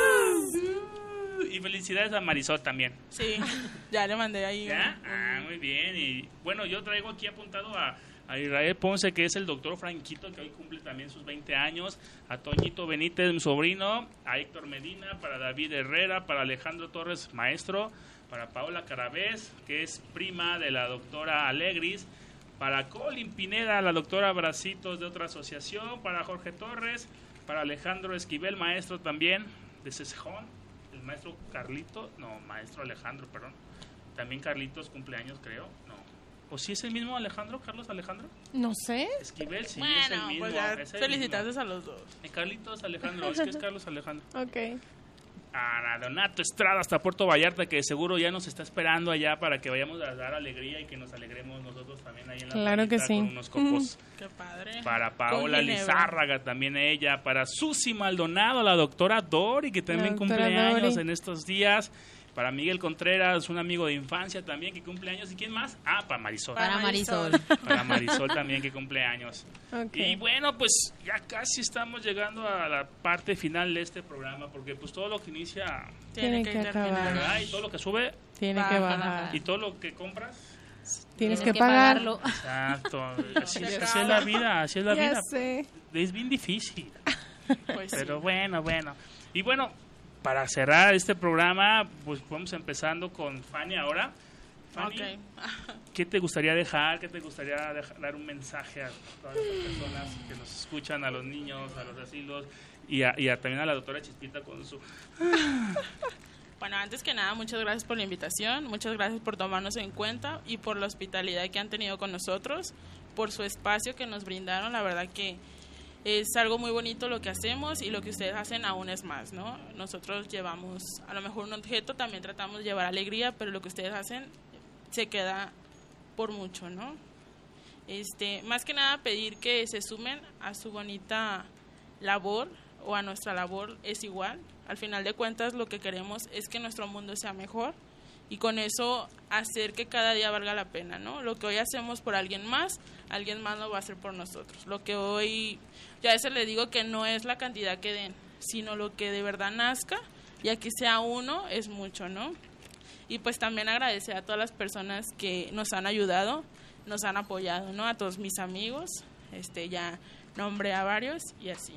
Y felicidades a Marisol también. Sí, ya le mandé ahí. ¿Ya? Ah, muy bien. Y bueno, yo traigo aquí apuntado a Israel Ponce, que es el doctor Franquito, que hoy cumple también sus 20 años, a Toñito Benítez, mi sobrino, a Héctor Medina, para David Herrera, para Alejandro Torres, maestro, para Paola Carabés, que es prima de la doctora Alegris, para Colin Pineda, la doctora Bracitos de otra asociación, para Jorge Torres, para Alejandro Esquivel, maestro también de Cesejón, el maestro maestro Alejandro, perdón. También Carlitos cumpleaños, creo. No. ¿O sí es el mismo Alejandro? ¿Carlos Alejandro? No sé. Esquivel, sí, es el Bueno, mismo. pues ya es el felicidades mismo. a los dos. Carlitos Alejandro, es que es Carlos Alejandro. Ok. A Donato Estrada hasta Puerto Vallarta, que seguro ya nos está esperando allá para que vayamos a dar alegría y que nos alegremos nosotros también ahí en la Claro que playita sí. con unos cocos. Qué padre. Para Paola Con ginebra. Lizárraga, también ella. Para Susi Maldonado, la doctora Dori, que también La cumple doctora años Dori. en estos días. Para Miguel Contreras, un amigo de infancia también que cumple años. ¿Y quién más? Ah, para Marisol. Para Marisol. Para Marisol también que cumple años. Ok. Y bueno, pues ya casi estamos llegando a la parte final de este programa, porque pues todo lo que inicia, Tiene que terminar. acabar. ¿verdad? Y todo lo que sube, Tiene Baja, que baja. bajar. y todo lo que compras. Tienes que pagarlo. Exacto. Así, Se así es acaba. la vida, así es la Ya vida. sé. Es bien difícil. Pues sí. Pero bueno. Y bueno, para cerrar este programa, pues vamos empezando con Fanny ahora. Fanny, Ok. ¿qué te gustaría dejar? ¿Qué te gustaría dar un mensaje a todas las personas que nos escuchan, a los niños, a los asilos y también a la doctora Chispita con su... Bueno, antes que nada, muchas gracias por la invitación, muchas gracias por tomarnos en cuenta y por la hospitalidad que han tenido con nosotros, por su espacio que nos brindaron. La verdad que Es algo muy bonito lo que hacemos, y lo que ustedes hacen aún es más, ¿no? Nosotros llevamos a lo mejor un objeto, también tratamos de llevar alegría, pero lo que ustedes hacen se queda por mucho, ¿no? Más que nada pedir que se sumen a su bonita labor, o a nuestra labor es igual. Al final de cuentas lo que queremos es que nuestro mundo sea mejor, y con eso hacer que cada día valga la pena, ¿no? Lo que hoy hacemos por alguien más lo va a hacer por nosotros. Lo que hoy, ya a veces le digo que no es la cantidad que den, sino lo que de verdad nazca, y aquí sea uno, es mucho, ¿no? Y pues también agradecer a todas las personas que nos han ayudado, nos han apoyado, ¿no? A todos mis amigos, ya nombré a varios y así.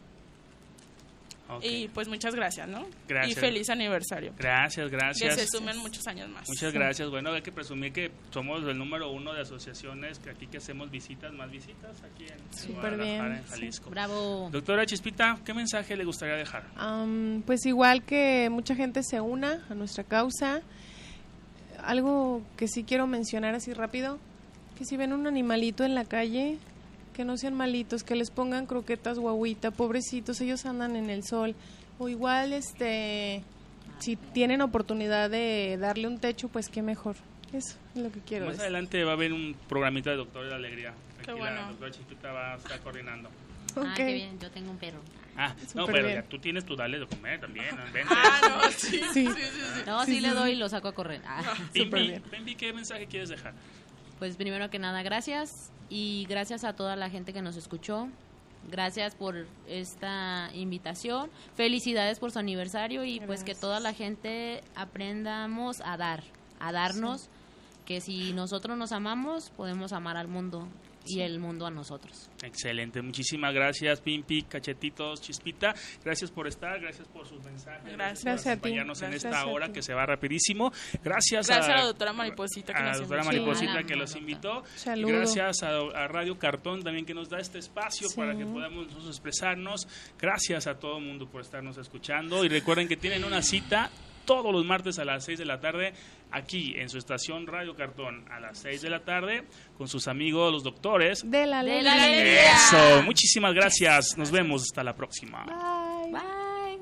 Okay. Y pues muchas gracias, ¿no? Gracias. Y feliz aniversario. Gracias. Que se sumen muchos años más. Muchas gracias. Bueno, hay que presumir que somos el número 1 de asociaciones que aquí que hacemos más visitas aquí en Guadalajara, en Jalisco. Bravo. Doctora Chispita, ¿qué mensaje le gustaría dejar? Pues igual que mucha gente se una a nuestra causa. Algo que sí quiero mencionar así rápido, que si ven un animalito en la calle, que no sean malitos, que les pongan croquetas o agüita, pobrecitos, ellos andan en el sol. O igual, si tienen oportunidad de darle un techo, pues qué mejor. Eso es lo que quiero Más decir. adelante va a haber un programita de Doctor de la Alegría. Qué Aquí bueno. la doctora Chispita va a estar coordinando. Qué bien, yo tengo un perro. No, Súper pero bien. ya tú tienes tu dale de comer también. No, sí. No, sí le doy y lo saco a correr. Súper bien. Pimpi, ¿qué mensaje quieres dejar? Pues primero que nada, gracias, y gracias a toda la gente que nos escuchó. Gracias por esta invitación. Felicidades por su aniversario, y pues que toda la gente aprendamos a darnos, que si nosotros nos amamos, podemos amar al mundo y el mundo a nosotros. Excelente, muchísimas gracias, Pimpi, Cachetitos, Chispita. Gracias por estar, gracias por sus mensajes. Gracias por a ti. acompañarnos en Gracias esta a hora ti. que se va rapidísimo. Gracias a la doctora Mariposita que a la nos doctora invitó. Mariposita Sí. que los invitó. Saludo. Gracias a Radio Cartón también, que nos da este espacio Sí. para que podamos nosotros expresarnos. Gracias a todo el mundo por estarnos escuchando, y recuerden que tienen una cita todos los martes a las 6 de la tarde aquí en su estación Radio Cartón, a las 6 de la tarde, con sus amigos los doctores De la De alegría. la alegría. Eso, muchísimas gracias, nos vemos hasta la próxima. Bye. Bye.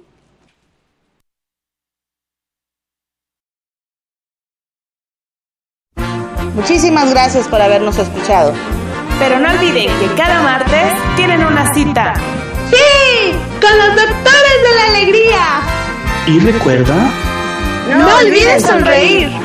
Muchísimas gracias por habernos escuchado. Pero no olviden que cada martes tienen una cita. ¡Sí! ¡Con los doctores de la alegría! Y recuerda, ¡No olvides sonreír!